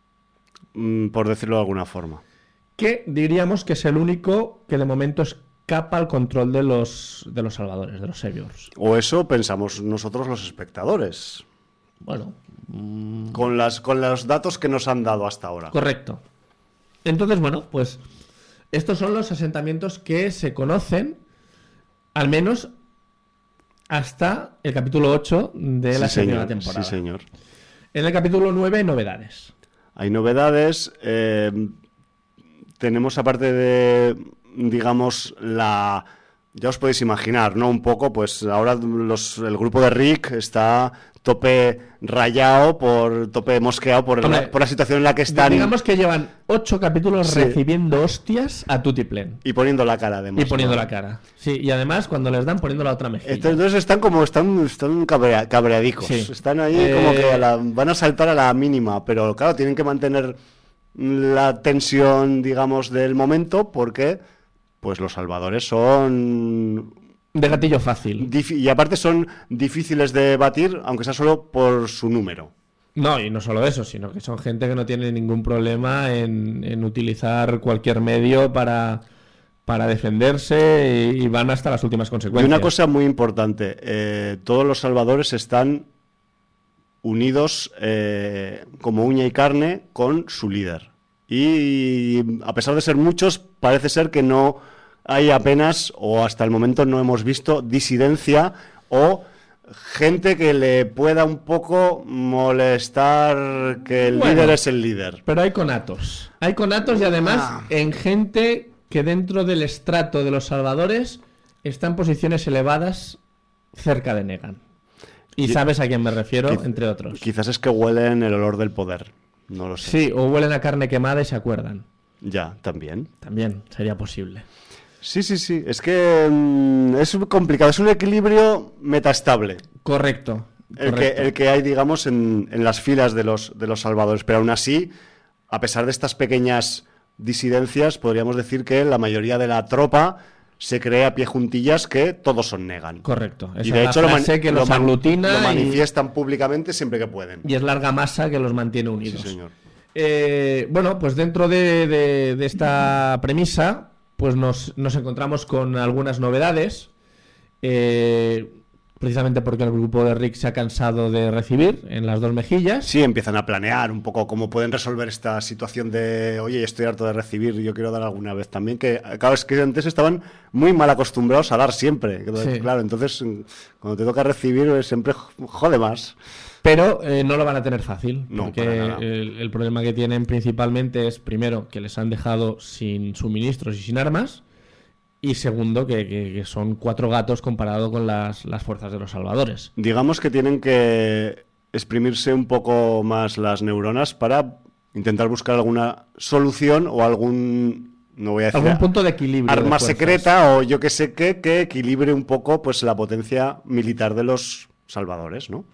Mm, por decirlo de alguna forma. Que diríamos que es el único que de momento escapa al control de los, de los salvadores, de los saviors. O eso pensamos nosotros los espectadores. Bueno. Mmm... Con, las, con los datos que nos han dado hasta ahora. Correcto. Entonces, bueno, pues estos son los asentamientos que se conocen, al menos hasta el capítulo ocho de la sí, segunda señor, temporada. Sí, señor. En el capítulo nueve hay novedades. Hay novedades. Eh, tenemos aparte de, digamos, la... Ya os podéis imaginar, ¿no? Un poco, pues ahora los, el grupo de Rick está tope rayado, por tope mosqueado por, Hombre, la, por la situación en la que están. Digamos que llevan ocho capítulos sí. recibiendo hostias a tutiplén. Y poniendo la cara, además. Y poniendo ¿no? la cara. Sí, y además cuando les dan poniendo la otra mejilla. Entonces están como, están, están cabrea, cabreadicos. Sí. Están ahí eh... como que a la, van a saltar a la mínima, pero claro, tienen que mantener la tensión, digamos, del momento, porque... pues los salvadores son... de gatillo fácil. Y aparte son difíciles de batir, aunque sea solo por su número. No, y no solo eso, sino que son gente que no tiene ningún problema en, en utilizar cualquier medio para, para defenderse y, y van hasta las últimas consecuencias. Y una cosa muy importante, eh, todos los salvadores están unidos eh, como uña y carne con su líder. Y a pesar de ser muchos, parece ser que no hay apenas, o hasta el momento no hemos visto, disidencia o gente que le pueda un poco molestar que el bueno, líder es el líder. Pero hay conatos. Hay conatos y además ah. en gente que dentro del estrato de los salvadores está en posiciones elevadas cerca de Negan. Y, y sabes a quién me refiero, quiz- entre otros. Quizás es que huelen el olor del poder. No lo sé. Sí, o huelen a carne quemada y se acuerdan. Ya, también. También, sería posible. Sí, sí, sí. Es que mmm, es complicado. Es un equilibrio metastable. Correcto. El, correcto. Que, el que hay, digamos, en, en las filas de los, de los salvadores. Pero aún así, a pesar de estas pequeñas disidencias, podríamos decir que la mayoría de la tropa se cree a pie juntillas que todos son Negan. Correcto. Esa y de es hecho la lo, man- que los lo, man- aglutina lo y... manifiestan públicamente siempre que pueden. Y es larga masa que los mantiene unidos. Sí, señor. Eh, bueno, pues dentro de, de, de esta premisa, pues nos, nos encontramos con algunas novedades. Eh, precisamente porque el grupo de Rick se ha cansado de recibir en las dos mejillas. Sí, empiezan a planear un poco cómo pueden resolver esta situación de, oye, estoy harto de recibir, yo quiero dar alguna vez también, que claro, es que antes estaban muy mal acostumbrados a dar siempre, sí. Claro, entonces cuando te toca recibir siempre jode más. Pero eh, no lo van a tener fácil, no, porque el, el problema que tienen principalmente es, primero, que les han dejado sin suministros y sin armas, y segundo, que, que, que son cuatro gatos comparado con las, las fuerzas de los salvadores. Digamos que tienen que exprimirse un poco más las neuronas para intentar buscar alguna solución o algún, no voy a decir, algún punto de equilibrio, arma de secreta o yo que sé qué, que equilibre un poco pues la potencia militar de los salvadores, ¿no?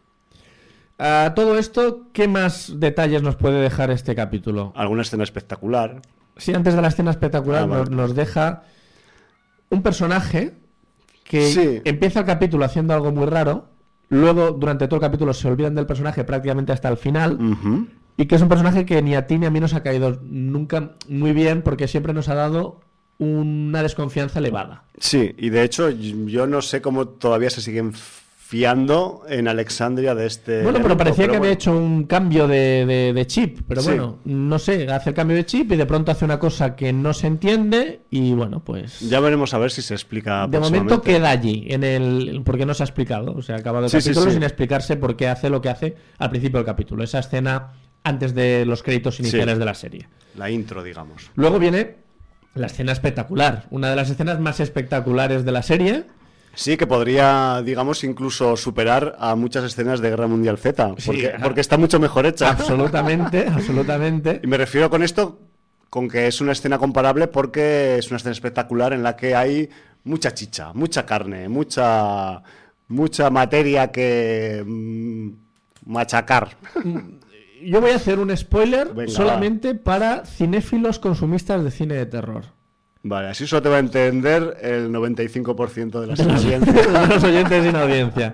A todo esto, ¿qué más detalles nos puede dejar este capítulo? ¿Alguna escena espectacular? Sí, antes de la escena espectacular ah, vale. nos, nos deja un personaje que sí. empieza el capítulo haciendo algo muy raro, luego durante todo el capítulo se olvidan del personaje prácticamente hasta el final, uh-huh. y que es un personaje que ni a ti ni a mí nos ha caído nunca muy bien porque siempre nos ha dado una desconfianza elevada. Sí, y de hecho yo no sé cómo todavía se siguen fiando en Alexandria de este... Bueno, pero evento, parecía pero que bueno. había hecho un cambio de, de, de chip, pero sí. bueno, no sé, hace el cambio de chip y de pronto hace una cosa que no se entiende y bueno, pues... Ya veremos a ver si se explica. De momento queda allí, en el porque no se ha explicado, o sea, ha acabado el sí, capítulo sí, sí. sin explicarse por qué hace lo que hace al principio del capítulo, esa escena antes de los créditos iniciales sí. de la serie. La intro, digamos. Luego viene la escena espectacular, una de las escenas más espectaculares de la serie. Sí, que podría, digamos, incluso superar a muchas escenas de Guerra Mundial Z, porque, sí, porque está mucho mejor hecha. Absolutamente, absolutamente. Y me refiero con esto, con que es una escena comparable porque es una escena espectacular en la que hay mucha chicha, mucha carne, mucha, mucha materia que mmm, machacar. Yo voy a hacer un spoiler Venga, solamente va. para cinéfilos consumistas de cine de terror. Vale, así solo te va a entender el noventa y cinco por ciento de las de audiencias. De los oyentes sin audiencia.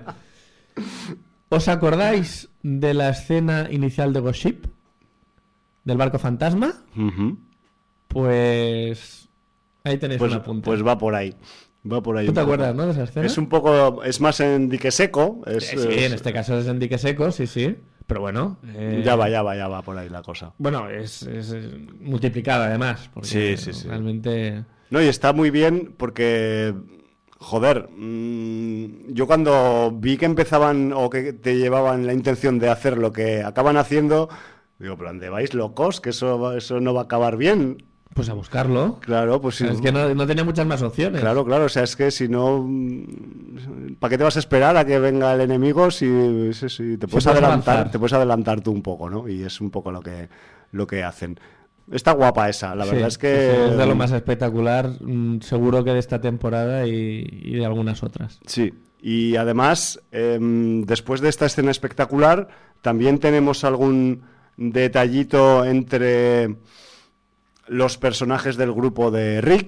¿Os acordáis de la escena inicial de Ghost Ship? ¿Del barco fantasma? Uh-huh. Pues... ahí tenéis pues, una punta. Pues va por ahí. Va por ahí. ¿Tú te poco. acuerdas, no, de esa escena? Es un poco... Es más en dique seco. Es, sí, sí es... en este caso es en dique seco, sí, sí. Pero bueno... Eh... Ya va, ya va, ya va por ahí la cosa. Bueno, es, es multiplicada además. Porque sí, sí, sí. Realmente... No, y está muy bien porque... Joder, mmm, yo cuando vi que empezaban o que te llevaban la intención de hacer lo que acaban haciendo, digo, pero ¿dónde vais locos? Que eso, eso no va a acabar bien. Pues a buscarlo. Claro, pues sí. Es que no, no tenía muchas más opciones. Claro, claro, o sea, es que si no... ¿Para qué te vas a esperar a que venga el enemigo si, si, si te puedes si adelantar, avanzar. te puedes adelantar tú un poco, ¿no? Y es un poco lo que, lo que hacen. Está guapa esa, la sí, verdad es que... Sí, es de lo más espectacular, seguro que de esta temporada y, y de algunas otras. Sí, y además, eh, después de esta escena espectacular, también tenemos algún detallito entre los personajes del grupo de Rick,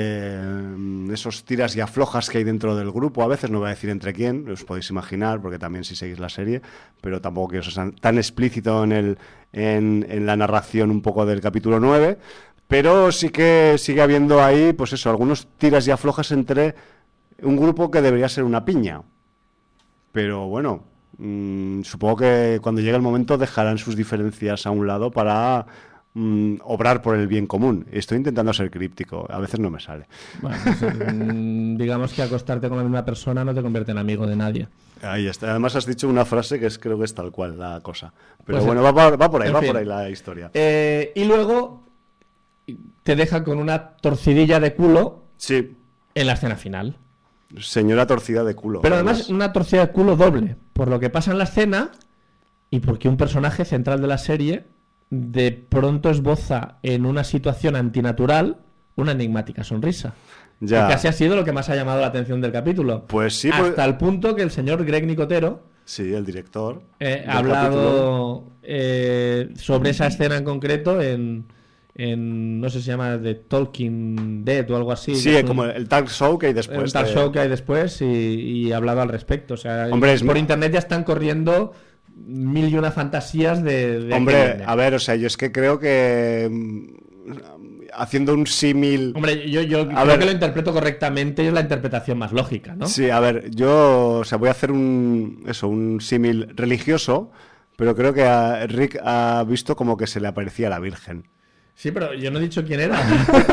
de esos tiras y aflojas que hay dentro del grupo, a veces no voy a decir entre quién, os podéis imaginar, porque también si seguís la serie, pero tampoco quiero ser tan explícito en, el, en, en la narración un poco del capítulo nueve, pero sí que sigue habiendo ahí, pues eso, algunos tiras y aflojas entre un grupo que debería ser una piña, pero bueno, mmm, supongo que cuando llegue el momento dejarán sus diferencias a un lado para... obrar por el bien común. Estoy intentando ser críptico, a veces no me sale. Bueno, pues, digamos que acostarte con la misma persona no te convierte en amigo de nadie. Ahí está. Además has dicho una frase que es, creo que es tal cual la cosa. Pero pues bueno, va por, va por ahí, va fin. por ahí la historia. Eh, y luego te deja con una torcidilla de culo sí. en la escena final. Señora torcida de culo. Pero además, además una torcida de culo doble, por lo que pasa en la escena y porque un personaje central de la serie de pronto esboza en una situación antinatural una enigmática sonrisa. Ya. Que casi ha sido lo que más ha llamado la atención del capítulo. Pues sí. Hasta pues... el punto que el señor Greg Nicotero, sí, el director, eh, ha hablado eh, sobre esa escena en concreto en, en no sé si se llama The Talking Dead o algo así. Sí, es como un, el talk show que hay después. El talk de... show que hay después y, y ha hablado al respecto. O sea, Hombre, es... por internet ya están corriendo mil y una fantasías de... de Hombre, a ver, o sea, yo es que creo que haciendo un símil... Hombre, yo, yo creo ver, que lo interpreto correctamente y es la interpretación más lógica, ¿no? Sí, a ver, yo o sea, voy a hacer un, eso, un símil religioso, pero creo que a Rick ha visto como que se le aparecía la Virgen. Sí, pero yo no he dicho quién era.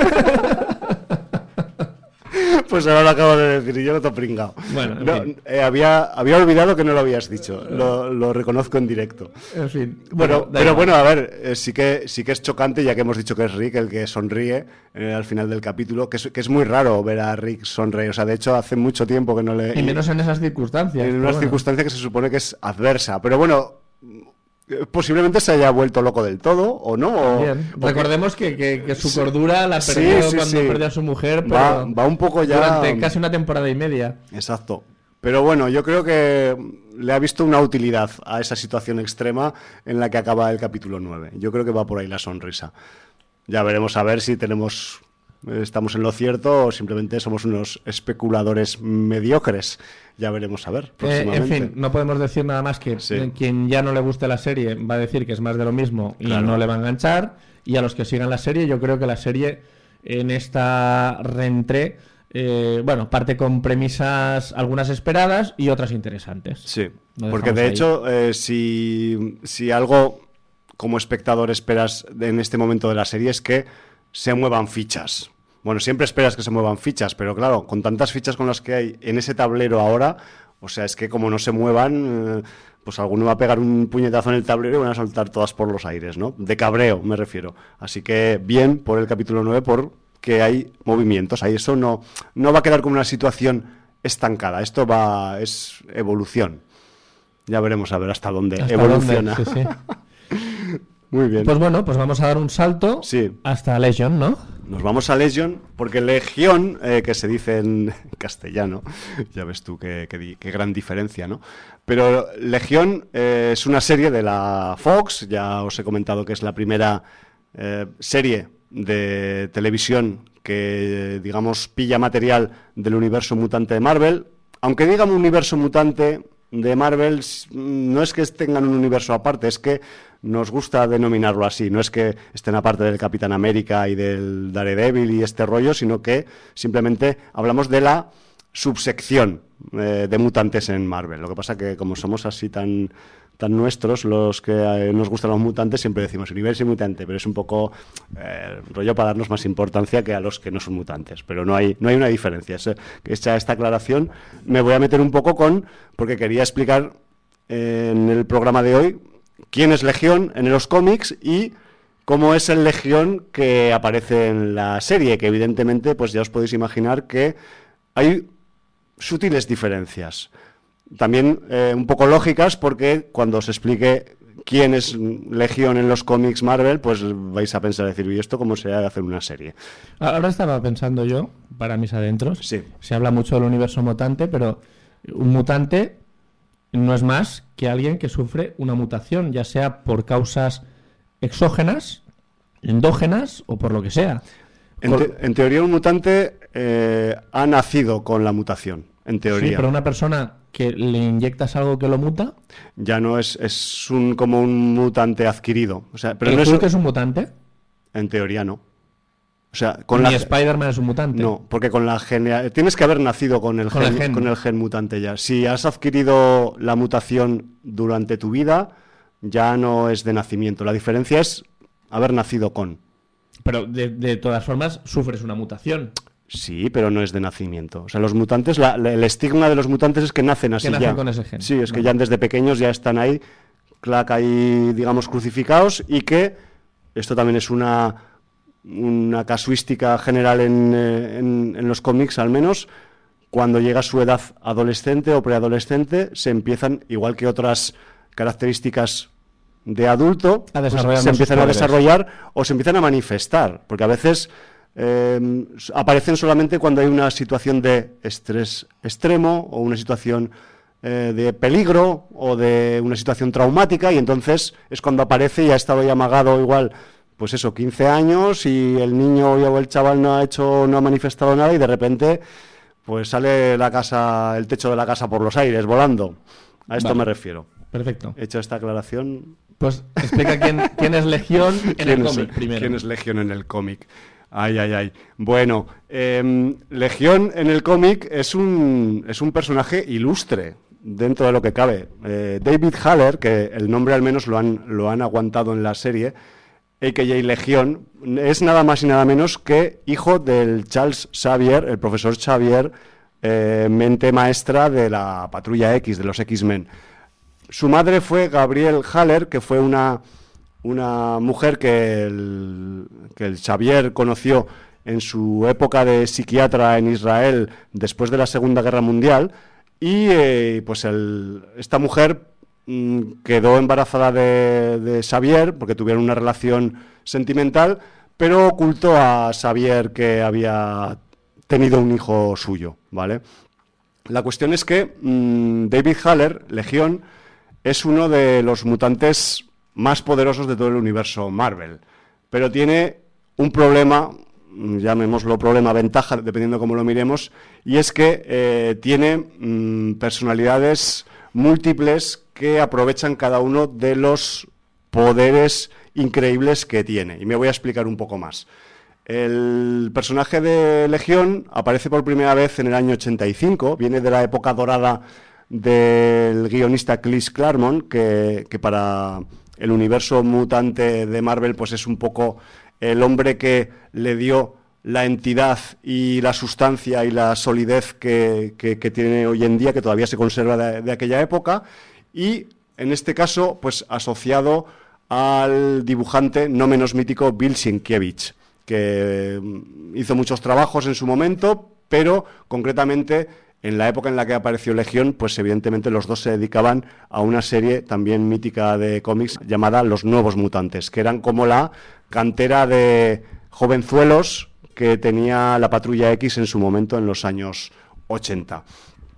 Pues ahora lo acabo de decir y yo no te he pringado. Bueno, en no, fin. eh, había, había olvidado que no lo habías dicho. Lo, lo reconozco en directo. En fin. Bueno, pero, pero bueno, a ver, eh, sí que sí que es chocante, ya que hemos dicho que es Rick el que sonríe eh, al final del capítulo, que es, que es muy raro ver a Rick sonreír. O sea, de hecho, hace mucho tiempo que no le... Y menos en esas circunstancias. En unas bueno. circunstancias que se supone que es adversa. Pero bueno... Posiblemente se haya vuelto loco del todo, o no. O, Bien. porque... Recordemos que, que, que su cordura la perdió sí, sí, cuando sí. perdió a su mujer, pero va, va un poco ya... durante casi una temporada y media. Exacto. Pero bueno, yo creo que le ha visto una utilidad a esa situación extrema en la que acaba el capítulo nueve. Yo creo que va por ahí la sonrisa. Ya veremos a ver si tenemos... estamos en lo cierto o simplemente somos unos especuladores mediocres. Ya veremos a ver próximamente. Eh, en fin, no podemos decir nada más que sí. quien ya no le guste la serie va a decir que es más de lo mismo y claro. no le va a enganchar. Y a los que sigan la serie, yo creo que la serie en esta reentré, eh, bueno, parte con premisas algunas esperadas y otras interesantes. Sí, porque de ahí. hecho, eh, si, si algo como espectador esperas en este momento de la serie es que se muevan fichas. Bueno, siempre esperas que se muevan fichas, pero claro, con tantas fichas con las que hay en ese tablero ahora, o sea, es que como no se muevan, eh, pues alguno va a pegar un puñetazo en el tablero y van a saltar todas por los aires, ¿no? De cabreo, me refiero. Así que bien por el capítulo nueve, porque hay movimientos. Ahí eso no, no va a quedar como una situación estancada. Esto va es evolución. Ya veremos a ver hasta dónde ¿Hasta evoluciona. Dónde? Sí, sí. Muy bien. Pues bueno, pues vamos a dar un salto sí. hasta Legion, ¿no? Nos vamos a Legion, porque Legión, eh, que se dice en castellano, ya ves tú qué, qué, qué gran diferencia, ¿no? Pero Legión eh, es una serie de la Fox, ya os he comentado que es la primera eh, serie de televisión que, digamos, pilla material del universo mutante de Marvel. Aunque digan universo mutante de Marvel, no es que tengan un universo aparte, es que nos gusta denominarlo así, no es que estén aparte del Capitán América y del Daredevil y este rollo, sino que simplemente hablamos de la subsección eh, de mutantes en Marvel. Lo que pasa que como somos así tan, tan nuestros, los que eh, nos gustan los mutantes, siempre decimos universo mutante, pero es un poco eh, rollo para darnos más importancia que a los que no son mutantes. Pero no hay, no hay una diferencia. Es, hecha esta aclaración, me voy a meter un poco con, porque quería explicar eh, en el programa de hoy quién es Legión en los cómics y cómo es el Legión que aparece en la serie, que evidentemente pues ya os podéis imaginar que hay sutiles diferencias. También eh, un poco lógicas, porque cuando os explique quién es Legión en los cómics Marvel, pues vais a pensar, decir, ¿y esto cómo se ha de hacer una serie? Ahora estaba pensando yo, para mis adentros, sí. se habla mucho del universo mutante, pero un mutante no es más que alguien que sufre una mutación, ya sea por causas exógenas, endógenas o por lo que sea. En, te, en teoría un mutante eh, ha nacido con la mutación, en teoría. Sí, pero una persona que le inyectas algo que lo muta... Ya no es, es un, como un mutante adquirido. O sea, pero ¿El no Hulk es, es un mutante? En teoría no. O sea, con Ni la, Spider-Man es un mutante. No, porque con la gene, tienes que haber nacido con el, con, gen, el gen. con el gen mutante ya. Si has adquirido la mutación durante tu vida, ya no es de nacimiento. La diferencia es haber nacido con. Pero de, de todas formas sufres una mutación. Sí, pero no es de nacimiento. O sea, los mutantes, la, la, el estigma de los mutantes es que nacen así que nacen ya. con ese gen. Sí, es que no. ya desde pequeños ya están ahí, clac, ahí, digamos, crucificados, y que esto también es una... una casuística general en, en, en los cómics, al menos, cuando llega su edad adolescente o preadolescente, se empiezan, igual que otras características de adulto, a pues se empiezan a desarrollar o se empiezan a manifestar, porque a veces eh, aparecen solamente cuando hay una situación de estrés extremo o una situación eh, de peligro o de una situación traumática, y entonces es cuando aparece y ha estado ya amagado igual, pues eso, quince años, y el niño o el chaval no ha hecho, no ha manifestado nada, y de repente pues sale la casa, el techo de la casa por los aires, volando. A esto vale. me refiero. Perfecto. Hecho esta aclaración, Pues explica quién, quién es Legión en el cómic primero. ¿Quién es Legión en el cómic? Ay, ay, ay. Bueno, eh, Legión en el cómic es un, es un personaje ilustre dentro de lo que cabe. Eh, David Haller, que el nombre al menos lo han, lo han aguantado en la serie, a k a. Legión, es nada más y nada menos que hijo del Charles Xavier, el profesor Xavier, eh, mente maestra de la Patrulla X, de los X-Men. Su madre fue Gabrielle Haller, que fue una... una mujer que el, que el Xavier conoció en su época de psiquiatra en Israel después de la Segunda Guerra Mundial, y eh, pues el, esta mujer mmm, quedó embarazada de, de Xavier porque tuvieron una relación sentimental, pero ocultó a Xavier que había tenido un hijo suyo, ¿vale? La cuestión es que mmm, David Haller, Legión, es uno de los mutantes más poderosos de todo el universo Marvel, pero tiene un problema, llamémoslo problema, ventaja, dependiendo de cómo lo miremos, y es que eh, tiene mmm, personalidades múltiples que aprovechan cada uno de los poderes increíbles que tiene, y me voy a explicar un poco más. El personaje de Legión aparece por primera vez en el año ochenta y cinco, viene de la época dorada del guionista Chris Claremont, que, que para el universo mutante de Marvel pues es un poco el hombre que le dio la entidad y la sustancia y la solidez que, que, que tiene hoy en día, que todavía se conserva de, de aquella época, y en este caso pues asociado al dibujante no menos mítico Bill Sienkiewicz, que hizo muchos trabajos en su momento, pero concretamente en la época en la que apareció Legión, pues evidentemente los dos se dedicaban a una serie también mítica de cómics llamada Los Nuevos Mutantes, que eran como la cantera de jovenzuelos que tenía la Patrulla X en su momento en los años ochenta.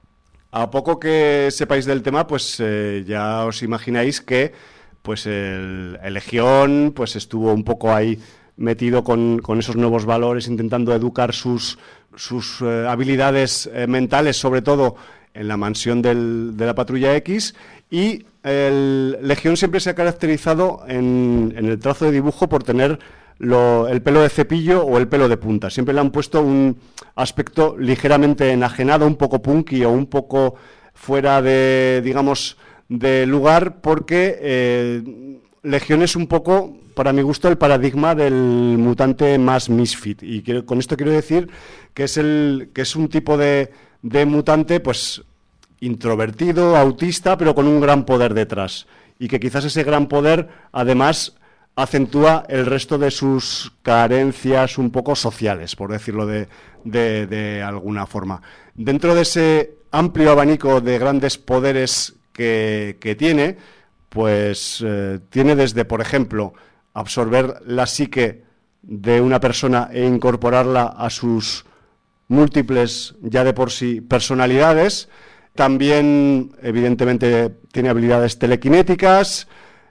A poco que sepáis del tema, pues eh, ya os imagináis que pues el, el Legión pues estuvo un poco ahí metido con, con esos nuevos valores, intentando educar sus... sus eh, habilidades eh, mentales, sobre todo en la mansión del, de la Patrulla X, y el Legión siempre se ha caracterizado en, en el trazo de dibujo por tener lo, el pelo de cepillo o el pelo de punta. Siempre le han puesto un aspecto ligeramente enajenado, un poco punky o un poco fuera de, digamos, de lugar, porque eh, Legión es un poco, para mi gusto, el paradigma del mutante más misfit, y quiero, con esto quiero decir que es el que es un tipo de, de mutante pues introvertido, autista, pero con un gran poder detrás, y que quizás ese gran poder además acentúa el resto de sus carencias un poco sociales, por decirlo de, de, de alguna forma. Dentro de ese amplio abanico de grandes poderes que, que tiene, pues eh, tiene desde, por ejemplo, absorber la psique de una persona e incorporarla a sus múltiples, ya de por sí, personalidades. También, evidentemente, tiene habilidades telequinéticas,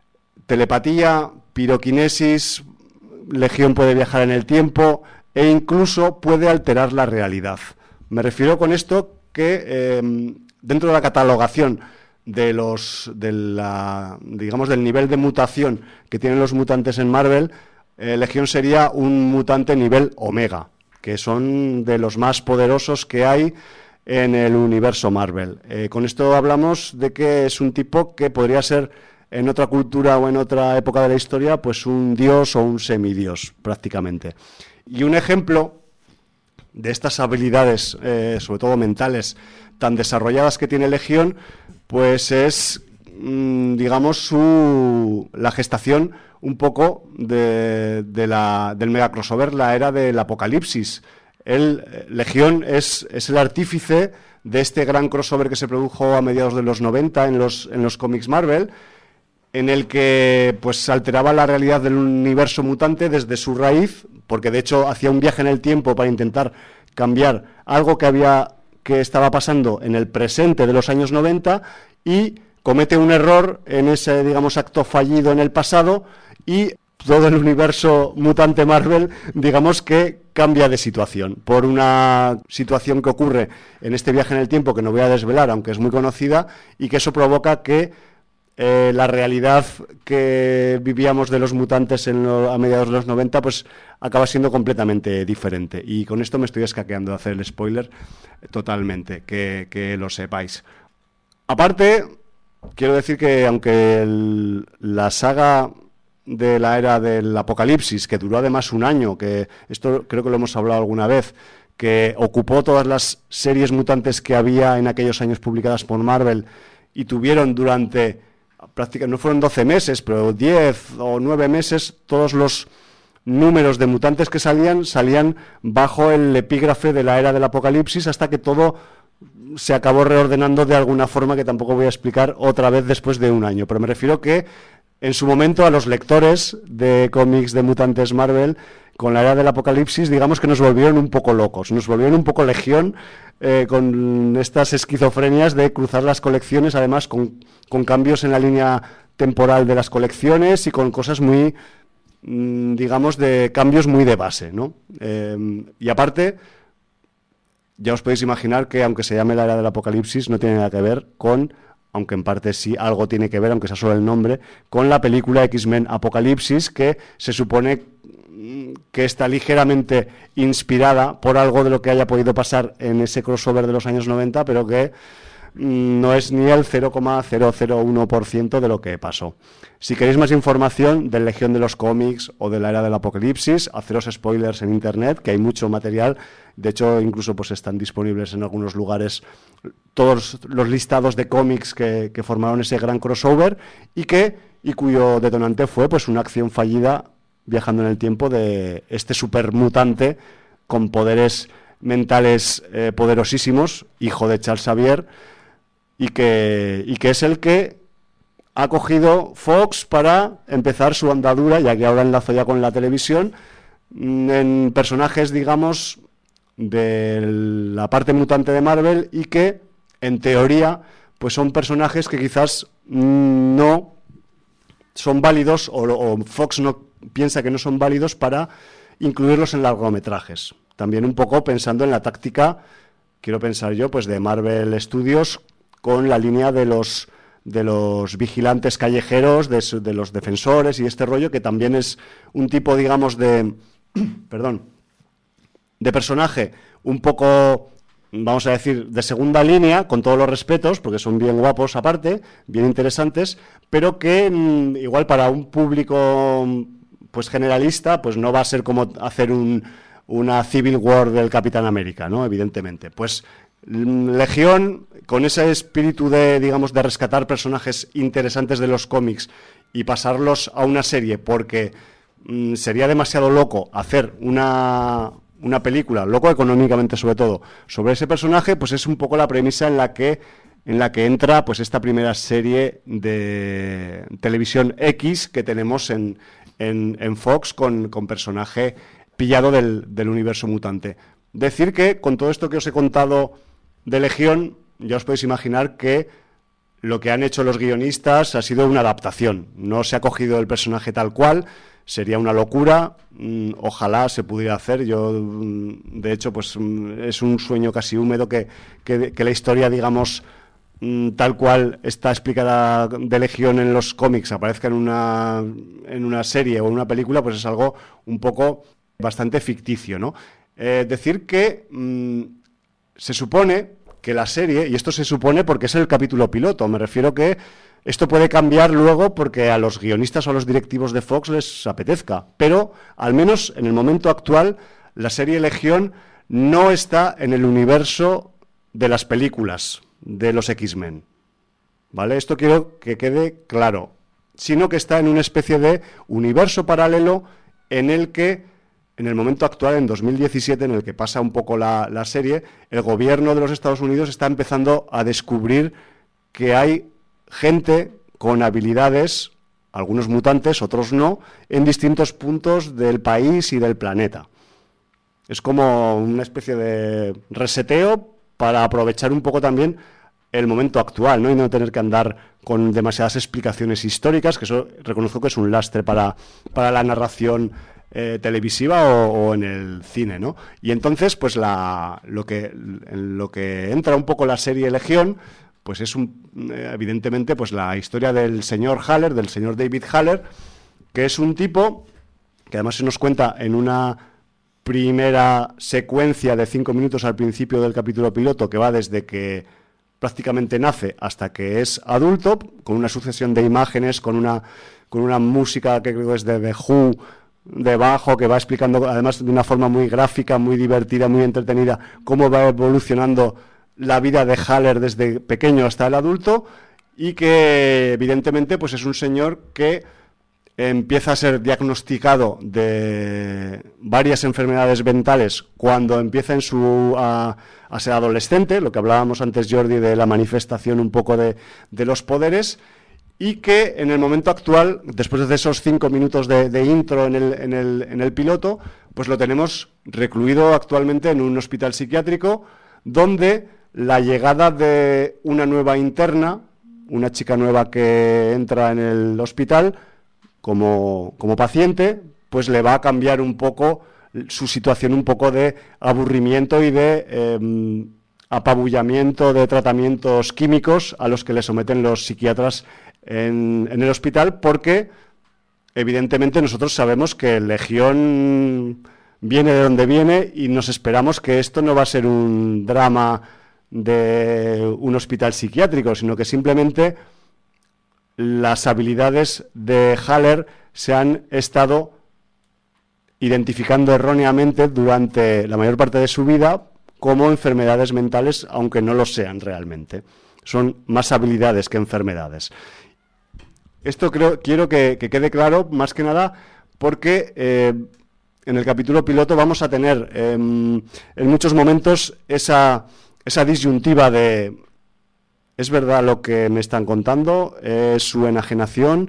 telepatía, piroquinesis. Legión puede viajar en el tiempo e incluso puede alterar la realidad. Me refiero con esto que eh, dentro de la catalogación de los de la, digamos, del nivel de mutación que tienen los mutantes en Marvel, eh, Legión sería un mutante nivel Omega, que son de los más poderosos que hay en el universo Marvel. Eh, con esto hablamos de que es un tipo que podría ser en otra cultura o en otra época de la historia pues un dios o un semidios prácticamente. Y un ejemplo de estas habilidades, eh, sobre todo mentales, tan desarrolladas que tiene Legión, pues es, mmm, digamos, su, la gestación un poco de, de la, del mega crossover, la era del apocalipsis. El Legión es, es el artífice de este gran crossover que se produjo a mediados de los noventa en los, en los cómics Marvel, en el que pues alteraba la realidad del universo mutante desde su raíz, porque de hecho hacía un viaje en el tiempo para intentar cambiar algo que había que estaba pasando en el presente de los años noventa, y comete un error en ese, digamos, acto fallido en el pasado, y todo el universo mutante Marvel, digamos que cambia de situación, por una situación que ocurre en este viaje en el tiempo que no voy a desvelar, aunque es muy conocida, y que eso provoca que eh, la realidad que vivíamos de los mutantes en lo, a mediados de los noventa, pues acaba siendo completamente diferente. Y con esto me estoy escaqueando de hacer el spoiler totalmente, que, que lo sepáis. Aparte, quiero decir que aunque el, la saga de la era del apocalipsis, que duró además un año, que esto creo que lo hemos hablado alguna vez, que ocupó todas las series mutantes que había en aquellos años publicadas por Marvel y tuvieron durante, prácticamente, no fueron doce meses, pero diez o nueve meses, todos los números de mutantes que salían, salían bajo el epígrafe de la era del apocalipsis, hasta que todo se acabó reordenando de alguna forma que tampoco voy a explicar otra vez después de un año. Pero me refiero que en su momento a los lectores de cómics de mutantes Marvel, con la era del apocalipsis, digamos que nos volvieron un poco locos, nos volvieron un poco legión, eh, con estas esquizofrenias de cruzar las colecciones, además con, con cambios en la línea temporal de las colecciones y con cosas muy, mmm, digamos, de cambios muy de base, ¿no? Eh, y aparte, ya os podéis imaginar que aunque se llame la era del apocalipsis, no tiene nada que ver con, aunque en parte sí algo tiene que ver, aunque sea solo el nombre, con la película X-Men Apocalipsis, que se supone que está ligeramente inspirada por algo de lo que haya podido pasar en ese crossover de los años noventa, pero que mmm, no es ni el cero coma cero cero uno por ciento de lo que pasó. Si queréis más información de Legión de los cómics o de la era del apocalipsis, haceros spoilers en internet, que hay mucho material. De hecho, incluso pues están disponibles en algunos lugares todos los listados de cómics que, que formaron ese gran crossover y que y cuyo detonante fue pues una acción fallida viajando en el tiempo de este supermutante con poderes mentales eh, poderosísimos, hijo de Charles Xavier, y que, y que es el que ha cogido Fox para empezar su andadura, ya que ahora enlazo ya con la televisión, en personajes, digamos, de la parte mutante de Marvel y que, en teoría, pues son personajes que quizás no son válidos o, o Fox no piensa que no son válidos para incluirlos en largometrajes. También un poco pensando en la táctica, quiero pensar yo, pues de Marvel Studios con la línea de los de los vigilantes callejeros, de, de los defensores y este rollo, que también es un tipo, digamos, de perdón, de personaje un poco, vamos a decir, de segunda línea, con todos los respetos, porque son bien guapos aparte, bien interesantes, pero que mmm, igual para un público pues generalista, pues no va a ser como hacer un, una Civil War del Capitán América, ¿no? Evidentemente. Pues Legión, con ese espíritu de, digamos, de rescatar personajes interesantes de los cómics y pasarlos a una serie, porque mmm, sería demasiado loco hacer una, una película, loco económicamente sobre todo, sobre ese personaje, pues es un poco la premisa en la que en la que entra pues esta primera serie de televisión X que tenemos en, en, en Fox con, con personaje pillado del, del universo mutante. Decir que con todo esto que os he contado de Legión, ya os podéis imaginar que lo que han hecho los guionistas ha sido una adaptación. No se ha cogido el personaje tal cual, sería una locura, ojalá se pudiera hacer. Yo, de hecho, pues es un sueño casi húmedo que, que, que la historia, digamos, tal cual está explicada de Legión en los cómics, aparezca en una, en una serie o en una película, pues es algo un poco bastante ficticio, ¿no? Eh, decir que mmm, se supone que la serie, y esto se supone porque es el capítulo piloto, me refiero que esto puede cambiar luego porque a los guionistas o a los directivos de Fox les apetezca, pero al menos en el momento actual la serie Legión no está en el universo de las películas de los X-Men, ¿vale? Esto quiero que quede claro, sino que está en una especie de universo paralelo en el que, en el momento actual, en dos mil diecisiete, en el que pasa un poco la, la serie, el gobierno de los Estados Unidos está empezando a descubrir que hay gente con habilidades, algunos mutantes, otros no, en distintos puntos del país y del planeta. Es como una especie de reseteo para aprovechar un poco también el momento actual, ¿no? Y no tener que andar con demasiadas explicaciones históricas, que eso reconozco que es un lastre para, para la narración eh, televisiva o, o en el cine, ¿no? Y entonces, pues la, lo que, en lo que entra un poco la serie Legión, pues es un, evidentemente pues la historia del señor Haller, del señor David Haller, que es un tipo que además se nos cuenta en una primera secuencia de cinco minutos al principio del capítulo piloto, que va desde que prácticamente nace hasta que es adulto, con una sucesión de imágenes, con una, con una música que creo que es de The Who, debajo, que va explicando además de una forma muy gráfica, muy divertida, muy entretenida, cómo va evolucionando la vida de Haller desde pequeño hasta el adulto, y que evidentemente pues es un señor que empieza a ser diagnosticado de varias enfermedades mentales cuando empieza en su a, a ser adolescente, lo que hablábamos antes, Jordi, de la manifestación un poco de, de los poderes, y que en el momento actual, después de esos cinco minutos de, de intro en el, en, el, en el piloto, pues lo tenemos recluido actualmente en un hospital psiquiátrico, donde la llegada de una nueva interna, una chica nueva que entra en el hospital como, como paciente, pues le va a cambiar un poco su situación, un poco de aburrimiento y de eh, apabullamiento de tratamientos químicos a los que le someten los psiquiatras en, en el hospital, porque evidentemente nosotros sabemos que Legión viene de donde viene y nos esperamos que esto no va a ser un drama de un hospital psiquiátrico, sino que simplemente las habilidades de Haller se han estado identificando erróneamente durante la mayor parte de su vida como enfermedades mentales, aunque no lo sean realmente. Son más habilidades que enfermedades. Esto creo, quiero que, que quede claro, más que nada, porque eh, en el capítulo piloto vamos a tener eh, en muchos momentos esa, esa disyuntiva de ¿es verdad lo que me están contando? ¿Es su enajenación?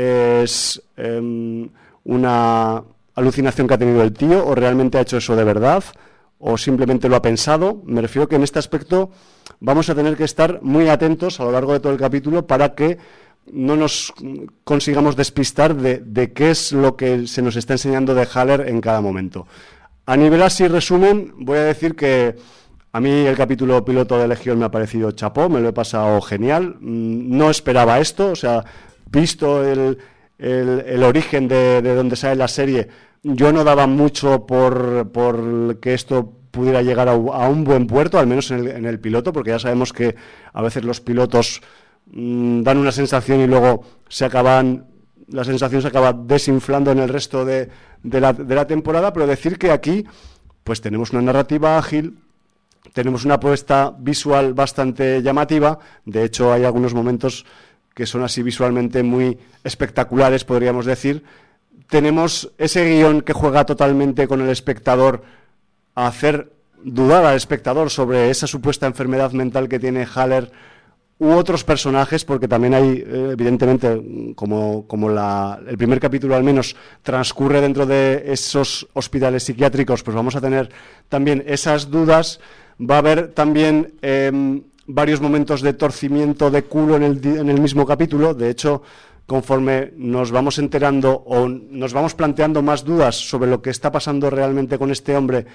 ¿Es eh, una alucinación que ha tenido el tío? ¿O realmente ha hecho eso de verdad? ¿O simplemente lo ha pensado? Me refiero que en este aspecto vamos a tener que estar muy atentos a lo largo de todo el capítulo para que no nos consigamos despistar de, de qué es lo que se nos está enseñando de Haller en cada momento. A nivel así resumen, voy a decir que a mí el capítulo piloto de Legión me ha parecido chapó, me lo he pasado genial. No esperaba esto, o sea, visto el, el, el origen de, de donde sale la serie, yo no daba mucho por, por que esto pudiera llegar a, a un buen puerto, al menos en el, en el piloto, porque ya sabemos que a veces los pilotos mmm, dan una sensación y luego se acaban, la sensación se acaba desinflando en el resto de, de, la, de la temporada, pero decir que aquí pues tenemos una narrativa ágil, tenemos una apuesta visual bastante llamativa. De hecho, hay algunos momentos que son así visualmente muy espectaculares, podríamos decir. Tenemos ese guión que juega totalmente con el espectador a hacer dudar al espectador sobre esa supuesta enfermedad mental que tiene Haller u otros personajes, porque también hay, evidentemente, como, como la, el primer capítulo al menos transcurre dentro de esos hospitales psiquiátricos, pues vamos a tener también esas dudas. Va a haber también eh, varios momentos de torcimiento de culo en el, en el mismo capítulo. De hecho, conforme nos vamos enterando o nos vamos planteando más dudas sobre lo que está pasando realmente con este hombre,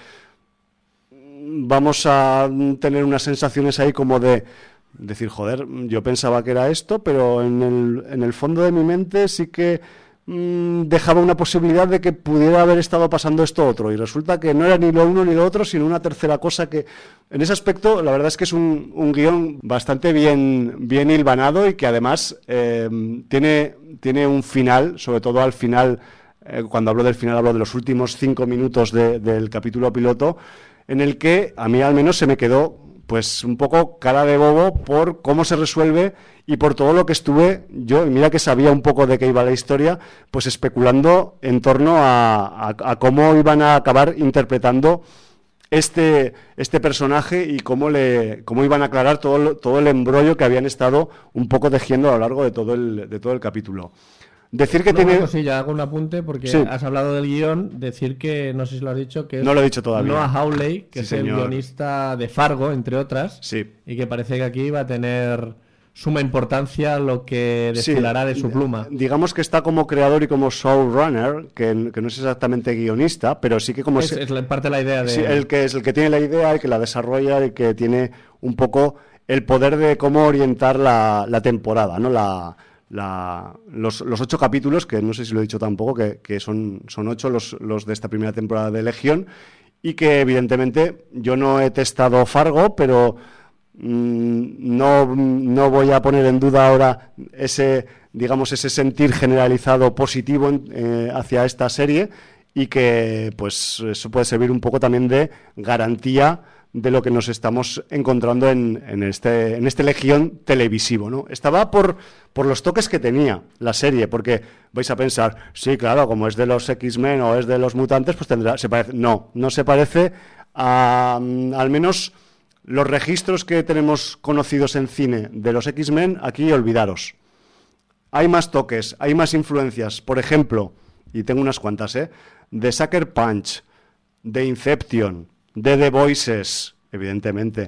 vamos a tener unas sensaciones ahí como de decir, joder, yo pensaba que era esto, pero en el, en el fondo de mi mente sí que mmm, dejaba una posibilidad de que pudiera haber estado pasando esto otro, y resulta que no era ni lo uno ni lo otro, sino una tercera cosa que, en ese aspecto, la verdad es que es un, un guión bastante bien, bien hilvanado y que además eh, tiene, tiene un final, sobre todo al final, eh, cuando hablo del final hablo de los últimos cinco minutos de, del capítulo piloto, en el que a mí al menos se me quedó pues un poco cara de bobo por cómo se resuelve y por todo lo que estuve yo, y mira que sabía un poco de qué iba la historia, pues especulando en torno a, a, a cómo iban a acabar interpretando este, este personaje y cómo le cómo iban a aclarar todo, todo el embrollo que habían estado un poco tejiendo a lo largo de todo el, de todo el capítulo. Decir que no, tiene... Una cosilla, hago un apunte porque sí. Has hablado del guión, decir que, no sé si lo has dicho, que es no lo he dicho todavía. Noah Hawley, que sí, es señor. el guionista de Fargo, entre otras, sí. Y que parece que aquí va a tener suma importancia lo que desfilará sí. de su pluma. Digamos que está como creador y como showrunner, que, que no es exactamente guionista, pero sí que como... Es, es parte de la idea de... Sí, el que es el que tiene la idea, el que la desarrolla, el que tiene un poco el poder de cómo orientar la, la temporada, ¿no? La, la, los, los ocho capítulos, que no sé si lo he dicho tampoco, que, que son, son ocho los, los de esta primera temporada de Legión, y que evidentemente yo no he testado Fargo, pero mmm, no, no voy a poner en duda ahora ese, digamos, ese sentir generalizado positivo en, eh, hacia esta serie, y que pues eso puede servir un poco también de garantía de lo que nos estamos encontrando en, en, este, en este Legión televisivo, ¿no? Estaba por, por los toques que tenía la serie, porque vais a pensar, sí, claro, como es de los X-Men o es de los mutantes, pues tendrá, se parece. No, no se parece a, al menos los registros que tenemos conocidos en cine de los X-Men, aquí olvidaros. Hay más toques, hay más influencias, por ejemplo, y tengo unas cuantas, ¿eh? De Sucker Punch, de Inception, de The Voices, evidentemente,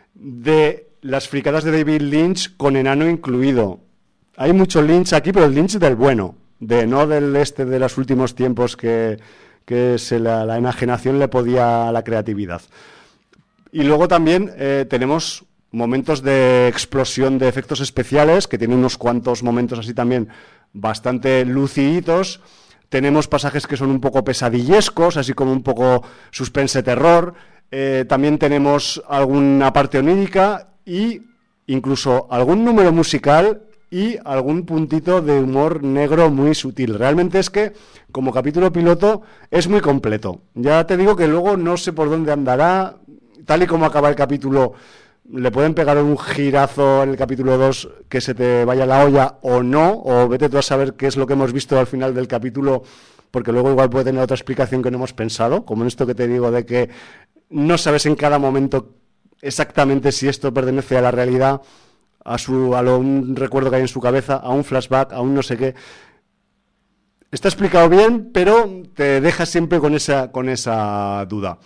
de las fricadas de David Lynch con enano incluido. Hay mucho Lynch aquí, pero el Lynch del bueno, de no del este de los últimos tiempos que, que se la, la enajenación le podía a la creatividad. Y luego también eh, tenemos momentos de explosión de efectos especiales, que tiene unos cuantos momentos así también bastante luciditos. Tenemos pasajes que son un poco pesadillescos, así como un poco suspense-terror. Eh, también tenemos alguna parte onírica y incluso algún número musical y algún puntito de humor negro muy sutil. Realmente es que, como capítulo piloto, es muy completo. Ya te digo que luego no sé por dónde andará. Tal y como acaba el capítulo, le pueden pegar un girazo en el capítulo dos que se te vaya la olla o no, o vete tú a saber qué es lo que hemos visto al final del capítulo, porque luego igual puede tener otra explicación que no hemos pensado, como en esto que te digo de que no sabes en cada momento exactamente si esto pertenece a la realidad, a, su, a lo, un recuerdo que hay en su cabeza, a un flashback, a un no sé qué. Está explicado bien, pero te deja siempre con esa, con esa duda.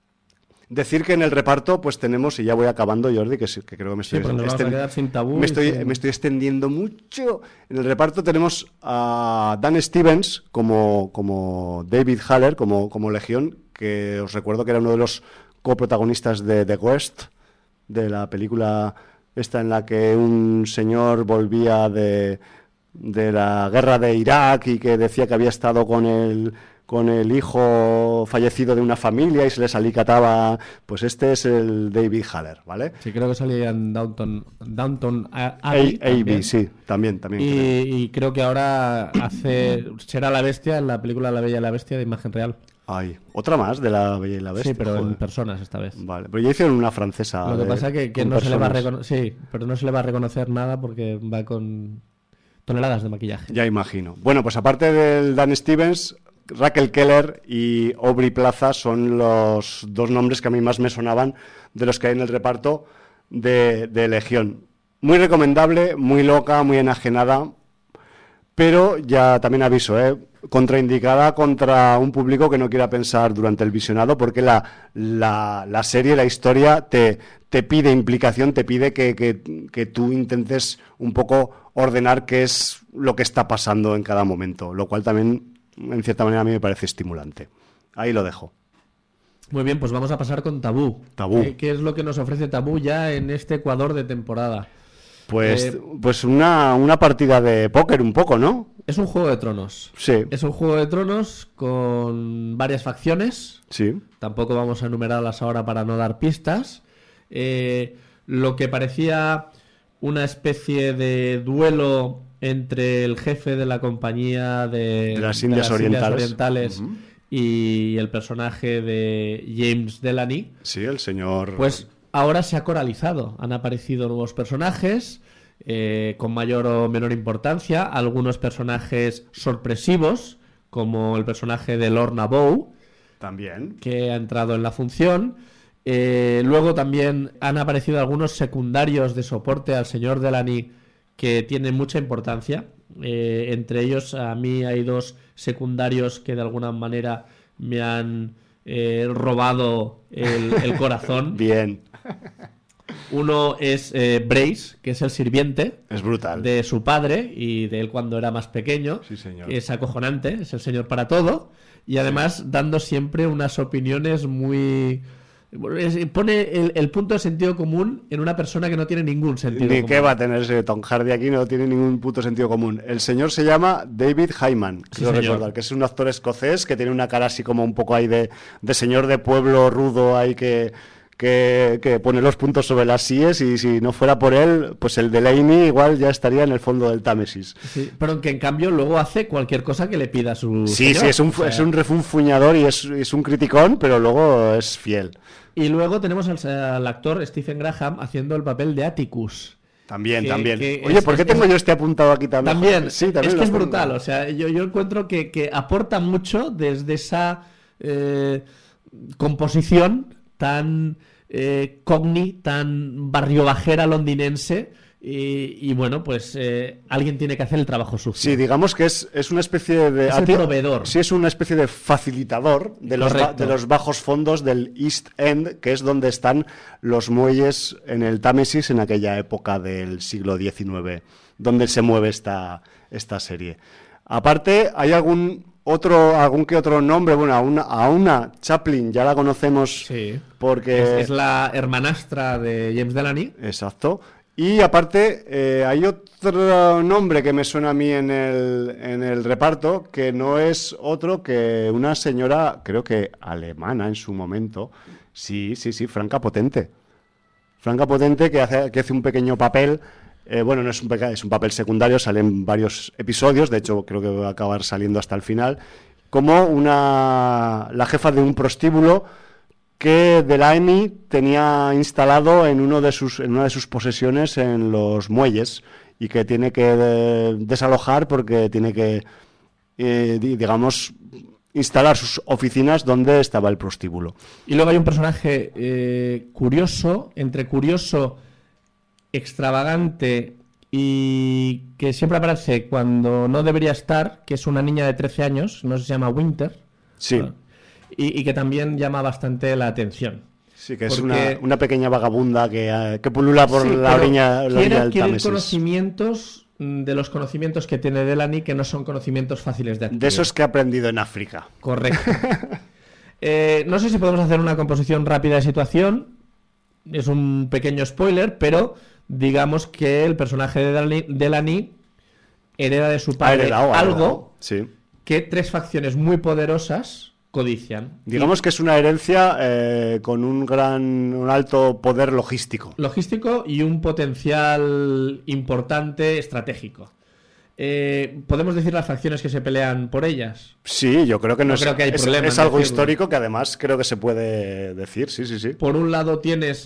Decir que en el reparto pues tenemos, y ya voy acabando, Jordi, que, que creo que me estoy, sí, nos vamos a quedar sin tabú me, estoy, sin... me estoy extendiendo mucho. En el reparto tenemos a Dan Stevens como, como David Haller, como, como Legión, que os recuerdo que era uno de los coprotagonistas de The Quest, de la película esta en la que un señor volvía de, de la guerra de Irak y que decía que había estado con el... con el hijo fallecido de una familia y se les alicataba, pues este es el David Haller, ¿vale? Sí, creo que salía en Downton, Downton Abbey. A B, sí, también, también. Y, creo. y creo que ahora hace será la bestia en la película La Bella y la Bestia de imagen real. Ay, otra más de La Bella y la Bestia. Sí, pero joder. En personas esta vez. Vale, pero ya hicieron una francesa. Lo que de, pasa es que, que no se le va a reconocer, sí, pero no se le va a reconocer nada porque va con toneladas de maquillaje. Ya imagino. Bueno, pues aparte del Dan Stevens, Raquel Keller y Aubrey Plaza son los dos nombres que a mí más me sonaban de los que hay en el reparto de, de Legión. Muy recomendable, muy loca, muy enajenada, pero ya también aviso, ¿eh? contraindicada contra un público que no quiera pensar durante el visionado, porque la, la, la serie, la historia te, te pide implicación, te pide que, que, que tú intentes un poco ordenar qué es lo que está pasando en cada momento, lo cual también en cierta manera a mí me parece estimulante. Ahí lo dejo. Muy bien, pues vamos a pasar con Tabú. Tabú. Eh, ¿Qué es lo que nos ofrece Tabú ya en este Ecuador de temporada? Pues, eh, pues una, una partida de póker un poco, ¿no? Es un Juego de Tronos. Sí. Es un Juego de Tronos con varias facciones. Sí. Tampoco vamos a enumerarlas ahora para no dar pistas. Eh, lo que parecía una especie de duelo entre el jefe de la compañía de, de las Indias de las Orientales, Indias Orientales uh-huh. y el personaje de James Delany. Sí, el señor... Pues ahora se ha coralizado. Han aparecido nuevos personajes eh, con mayor o menor importancia. Algunos personajes sorpresivos, como el personaje de Lorna Bow. También. Que ha entrado en la función. Eh, luego también han aparecido algunos secundarios de soporte al señor Delany que tienen mucha importancia. Eh, entre ellos, a mí hay dos secundarios que de alguna manera me han eh, robado el, el corazón. Bien. Uno es eh, Brace, que es el sirviente. Es brutal. De su padre y de él cuando era más pequeño. Sí, señor. Es acojonante, es el señor para todo. Y además sí. dando siempre unas opiniones muy... Pone el, el punto de sentido común en una persona que no tiene ningún sentido Ni común. qué va a tener ese Tom Hardy aquí, no tiene ningún puto sentido común. El señor se llama David Hyman, Sí, quiero señor. recordar, que es un actor escocés que tiene una cara así como un poco ahí de, de señor de pueblo rudo ahí que, que, que pone los puntos sobre las síes, y si no fuera por él, pues el Delaney igual ya estaría en el fondo del Támesis. Sí, pero que en cambio luego hace cualquier cosa que le pida su Sí, señor. sí, es un, O sea, es un refunfuñador y es, es un criticón, pero luego es fiel. Y luego tenemos al, al actor Stephen Graham haciendo el papel de Atticus. También, Que- también. que Oye, es- ¿por qué es- tengo yo este apuntado aquí también? También, Sí, también es lo que es tengo. brutal. O sea, yo, yo encuentro que, que aporta mucho desde esa eh, composición tan eh, cogni, tan barrio bajera londinense. Y, y bueno, pues eh, alguien tiene que hacer el trabajo sucio. Sí, digamos que es, es una especie de... Es el ati- proveedor. Sí, es una especie de facilitador de los, ba- Correcto. de los bajos fondos del East End, que es donde están los muelles en el Támesis en aquella época del siglo diecinueve, donde se mueve esta, esta serie. Aparte, hay algún otro, algún que otro nombre, bueno, a una, a una Chaplin ya la conocemos Sí. porque... Es, es la hermanastra de James Delaney. Exacto. Y aparte, eh, hay otro nombre que me suena a mí en el, en el reparto, que no es otro que una señora, creo que alemana en su momento. Sí, sí, sí, Franca Potente. Franca Potente que hace, que hace un pequeño papel. Eh, bueno, no es un, peca- es un papel secundario, sale en varios episodios, de hecho creo que va a acabar saliendo hasta el final, como una la jefa de un prostíbulo que Delaney tenía instalado en uno de sus en una de sus posesiones en los muelles y que tiene que eh, desalojar porque tiene que eh, di- digamos instalar sus oficinas donde estaba el prostíbulo. Y luego hay un personaje eh, curioso, entre curioso, extravagante y que siempre aparece cuando no debería estar, que es una niña de trece años, no sé si se llama Winter. Sí, ¿no? y, y que también llama bastante la atención. sí que es Porque- una, una pequeña vagabunda que, eh, que pulula por Sí, la pero orilla, la quiere orilla del adquirir Támesis. conocimientos mm, de los conocimientos que tiene Delaney, que no son conocimientos fáciles de adquirir. De esos que ha aprendido en África. Correcto. Eh, no sé si podemos hacer una composición rápida de situación. Es un pequeño spoiler, pero digamos que el personaje de Delaney, Delaney hereda de su Ha padre heredado, ha algo heredado, sí. que tres facciones muy poderosas codician. Digamos que es una herencia eh, con un gran, un alto poder logístico. Logístico y un potencial importante estratégico. Eh, ¿Podemos decir las facciones que se pelean por ellas? Sí, yo creo que no, No es, creo que hay es, problema es en algo decirlo. histórico que además creo que se puede decir, sí, sí, sí. Por un lado tienes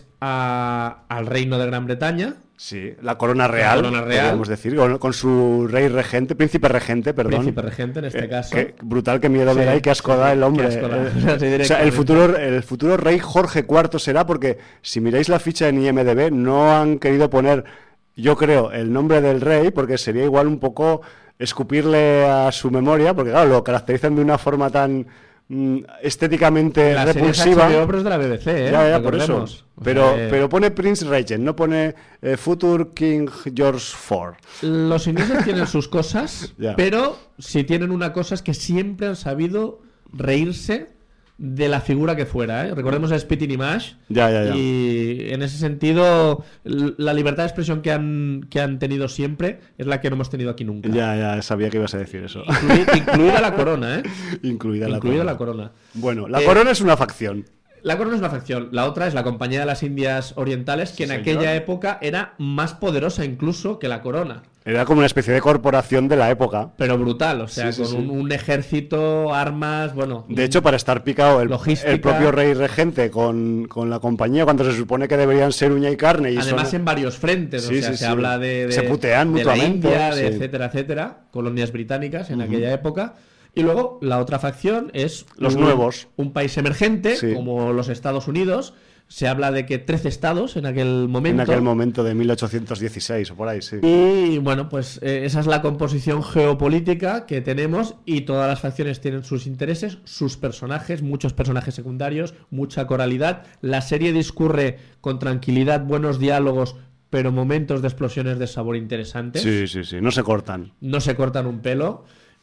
a- al reino de Gran Bretaña, Sí, la corona real, corona real. podríamos decir, con, con su rey regente, príncipe regente, perdón. príncipe regente en este Eh, caso. qué brutal, qué miedo Sí, me da y qué asco sí, da el qué hombre. asco da. Eh, O sea, sí, o sea, el directamente. futuro, el futuro rey Jorge cuarto será, porque si miráis la ficha en I M D B no han querido poner, yo creo, el nombre del rey, porque sería igual un poco escupirle a su memoria, porque claro, lo caracterizan de una forma tan mm, estéticamente La serie es repulsiva. H B O, pero es de la B B C, ¿eh? Ya, ya, por eso. Recordemos. O Pero, sea, eh, pero pone Prince Regent, no pone eh, Future King George cuarto. Los ingleses tienen sus cosas, Ya. pero si tienen una cosa es que siempre han sabido reírse de la figura que fuera, ¿eh? Recordemos a Spitting Image. Ya, ya, ya. Y en ese sentido, l- la libertad de expresión que han, que han tenido siempre es la que no hemos tenido aquí nunca. Ya, ya, sabía que ibas a decir eso. Inclui- incluida la corona, ¿eh? Incluida la Incluida corona. la corona. Bueno, la Eh, corona es una facción. La corona es una facción. La otra es la Compañía de las Indias Orientales, que Sí, en señor. aquella época era más poderosa incluso que la corona. Era como una especie de corporación de la época. Pero brutal, o sea, Sí, sí, con sí. Un, un ejército, armas, bueno. De hecho, para estar picado el, Logística. el propio rey regente con, con la compañía, cuando se supone que deberían ser uña y carne. Y además son- en varios frentes, Sí, o sea, sí, se sí. habla de, de, Se putean de la mutuamente, India, de sí. etcétera, etcétera, colonias británicas en aquella época. Y luego la otra facción es Los un, nuevos. un país emergente, Sí. como los Estados Unidos. Se habla de que trece estados en aquel momento. En aquel momento de mil ochocientos dieciséis o por ahí, sí. Y bueno, pues eh, esa es la composición geopolítica que tenemos y todas las facciones tienen sus intereses, sus personajes, muchos personajes secundarios, mucha coralidad. La serie discurre con tranquilidad, buenos diálogos, pero momentos de explosiones de sabor interesantes. Sí, sí, sí, no se cortan. No se cortan un pelo.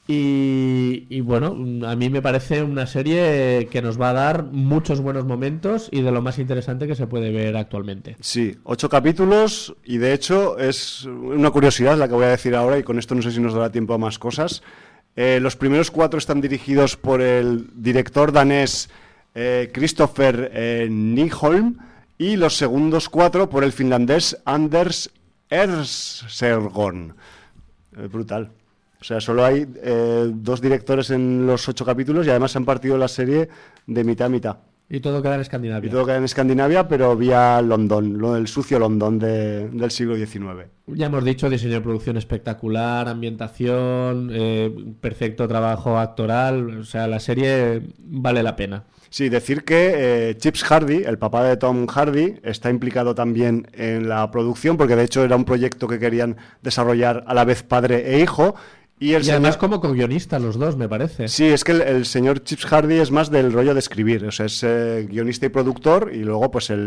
Y, y bueno, a mí me parece una serie que nos va a dar muchos buenos momentos y de lo más interesante que se puede ver actualmente. Sí, ocho capítulos y de hecho es una curiosidad la que voy a decir ahora y con esto no sé si nos dará tiempo a más cosas. Eh, los primeros cuatro están dirigidos por el director danés eh, Christopher eh, Nyholm y los segundos cuatro por el finlandés Anders Ersergård. Eh, brutal. O sea, solo hay eh, dos directores en los ocho capítulos y además se han partido la serie de mitad a mitad. Y todo queda en Escandinavia. Y todo queda en Escandinavia, pero vía London, lo del sucio London de, del siglo diecinueve. Ya hemos dicho, diseño de producción espectacular, ambientación, eh, perfecto trabajo actoral, o sea, la serie vale la pena. Sí, decir que eh, Chips Hardy, el papá de Tom Hardy, está implicado también en la producción, porque de hecho era un proyecto que querían desarrollar a la vez padre e hijo. Y, el y además señor... como co-guionistas los dos, me parece. Sí, es que el, el señor Chips Hardy es más del rollo de escribir, o sea, es eh, guionista y productor, y luego pues el,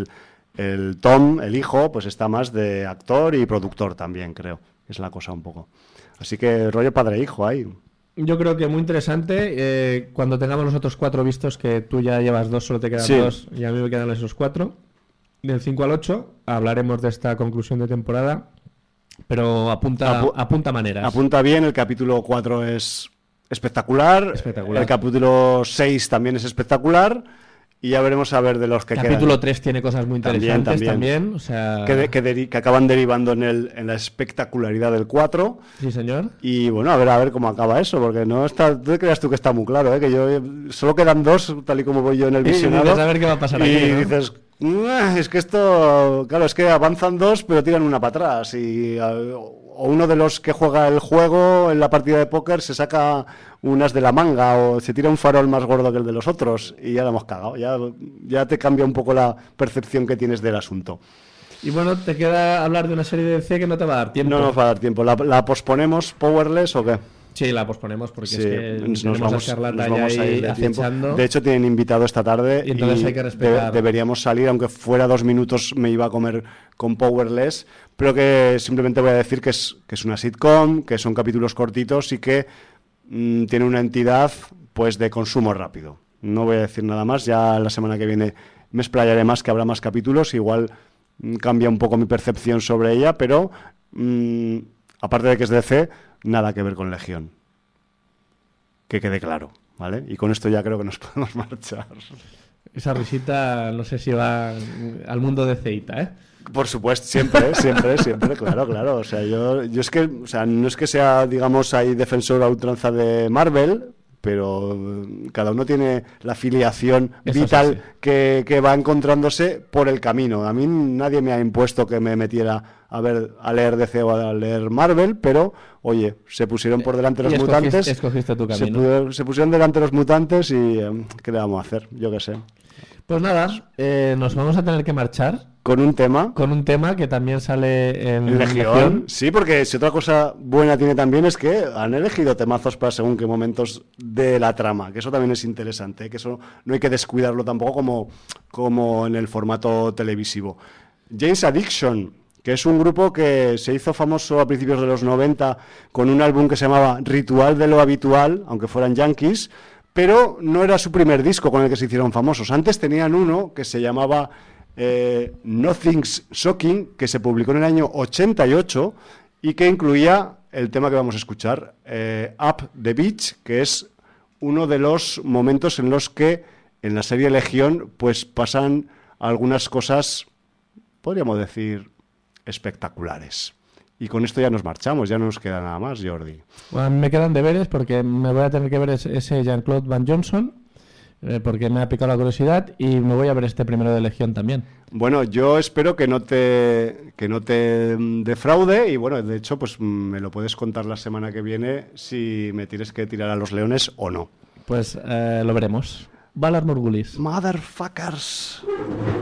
el Tom, el hijo, pues está más de actor y productor también, creo. Es la cosa un poco. Así que rollo padre e hijo ahí. Yo creo que muy interesante. Eh, cuando tengamos los otros cuatro vistos, que tú ya llevas dos, solo te quedan sí. dos, y a mí me quedan esos cuatro, del cinco al ocho, hablaremos de esta conclusión de temporada. Pero apunta, Apu apunta maneras. Apunta bien, el capítulo cuatro es espectacular, espectacular. El capítulo seis también es espectacular. Y ya veremos a ver de los que capítulo quedan. Capítulo tres tiene cosas muy interesantes también. también. también o sea... que, de, que, que acaban derivando en, el, en la espectacularidad del cuatro. Sí, señor. Y bueno, a ver a ver cómo acaba eso, porque no está, tú creas tú que está muy claro, ¿eh? Que yo solo quedan dos, tal y como voy yo en el visionado. Y a ver qué va a pasar y aquí, ¿no? dices, es que esto, claro, es que avanzan dos, pero tiran una para atrás. Y o uno de los que juega el juego en la partida de póker se saca unas de la manga o se tira un farol más gordo que el de los otros y ya lo hemos cagado, ya, ya te cambia un poco la percepción que tienes del asunto. Y bueno, te queda hablar de una serie de D C que no te va a dar tiempo. No nos va a dar tiempo. ¿La, la posponemos, Powerless o qué? Sí, la posponemos porque sí, es que nos tenemos vamos, a Escarlata nos vamos ya a ir de acechando. Tiempo. De hecho, tienen invitado esta tarde y, entonces y hay que respetar. de, deberíamos salir, aunque fuera dos minutos me iba a comer con Powerless, pero que simplemente voy a decir que es, que es una sitcom, que son capítulos cortitos y que mmm, tiene una entidad pues de consumo rápido. No voy a decir nada más, ya la semana que viene me explayaré más, que habrá más capítulos, igual mmm, cambia un poco mi percepción sobre ella, pero mmm, aparte de que es D C, nada que ver con Legión. Que quede claro, ¿vale? Y con esto ya creo que nos podemos marchar. Esa risita, no sé si va al mundo de Ceita, ¿eh? Por supuesto, siempre, siempre, siempre, claro, claro. O sea, yo, yo es que, o sea, no es que sea, digamos, ahí defensor a ultranza de Marvel, pero cada uno tiene la filiación Eso vital sí, sí. Que, que va encontrándose por el camino. A mí nadie me ha impuesto que me metiera a ver a leer D C o a leer Marvel, pero oye, se pusieron por delante los y escogiste, mutantes. Escogiste tu camino. Se, pudo, se pusieron delante los mutantes y eh, ¿qué le vamos a hacer? Yo qué sé. Pues nada, eh, nos vamos a tener que marchar. Con un tema. Con un tema que también sale en, en Legión. Legión. Sí, porque si otra cosa buena tiene también es que han elegido temazos para según qué momentos de la trama, que eso también es interesante, que eso no hay que descuidarlo tampoco como, como en el formato televisivo. Jane's Addiction, que es un grupo que se hizo famoso a principios de los noventa con un álbum que se llamaba Ritual de lo Habitual, aunque fueran yankees, pero no era su primer disco con el que se hicieron famosos. Antes tenían uno que se llamaba eh, Nothing's Shocking, que se publicó en el año ochenta y ocho y que incluía el tema que vamos a escuchar, eh, Up the Beach, que es uno de los momentos en los que en la serie Legión pues pasan algunas cosas, podríamos decir, espectaculares. Y con esto ya nos marchamos, ya no nos queda nada más, Jordi. Bueno, me quedan deberes porque me voy a tener que ver ese Jean-Claude Van Johnson, eh, porque me ha picado la curiosidad, y me voy a ver este primero de Legión también. Bueno, yo espero que no te que no te defraude, y bueno, de hecho, pues me lo puedes contar la semana que viene si me tienes que tirar a los leones o no. Pues eh, lo veremos. Valar Morghulis. Motherfuckers.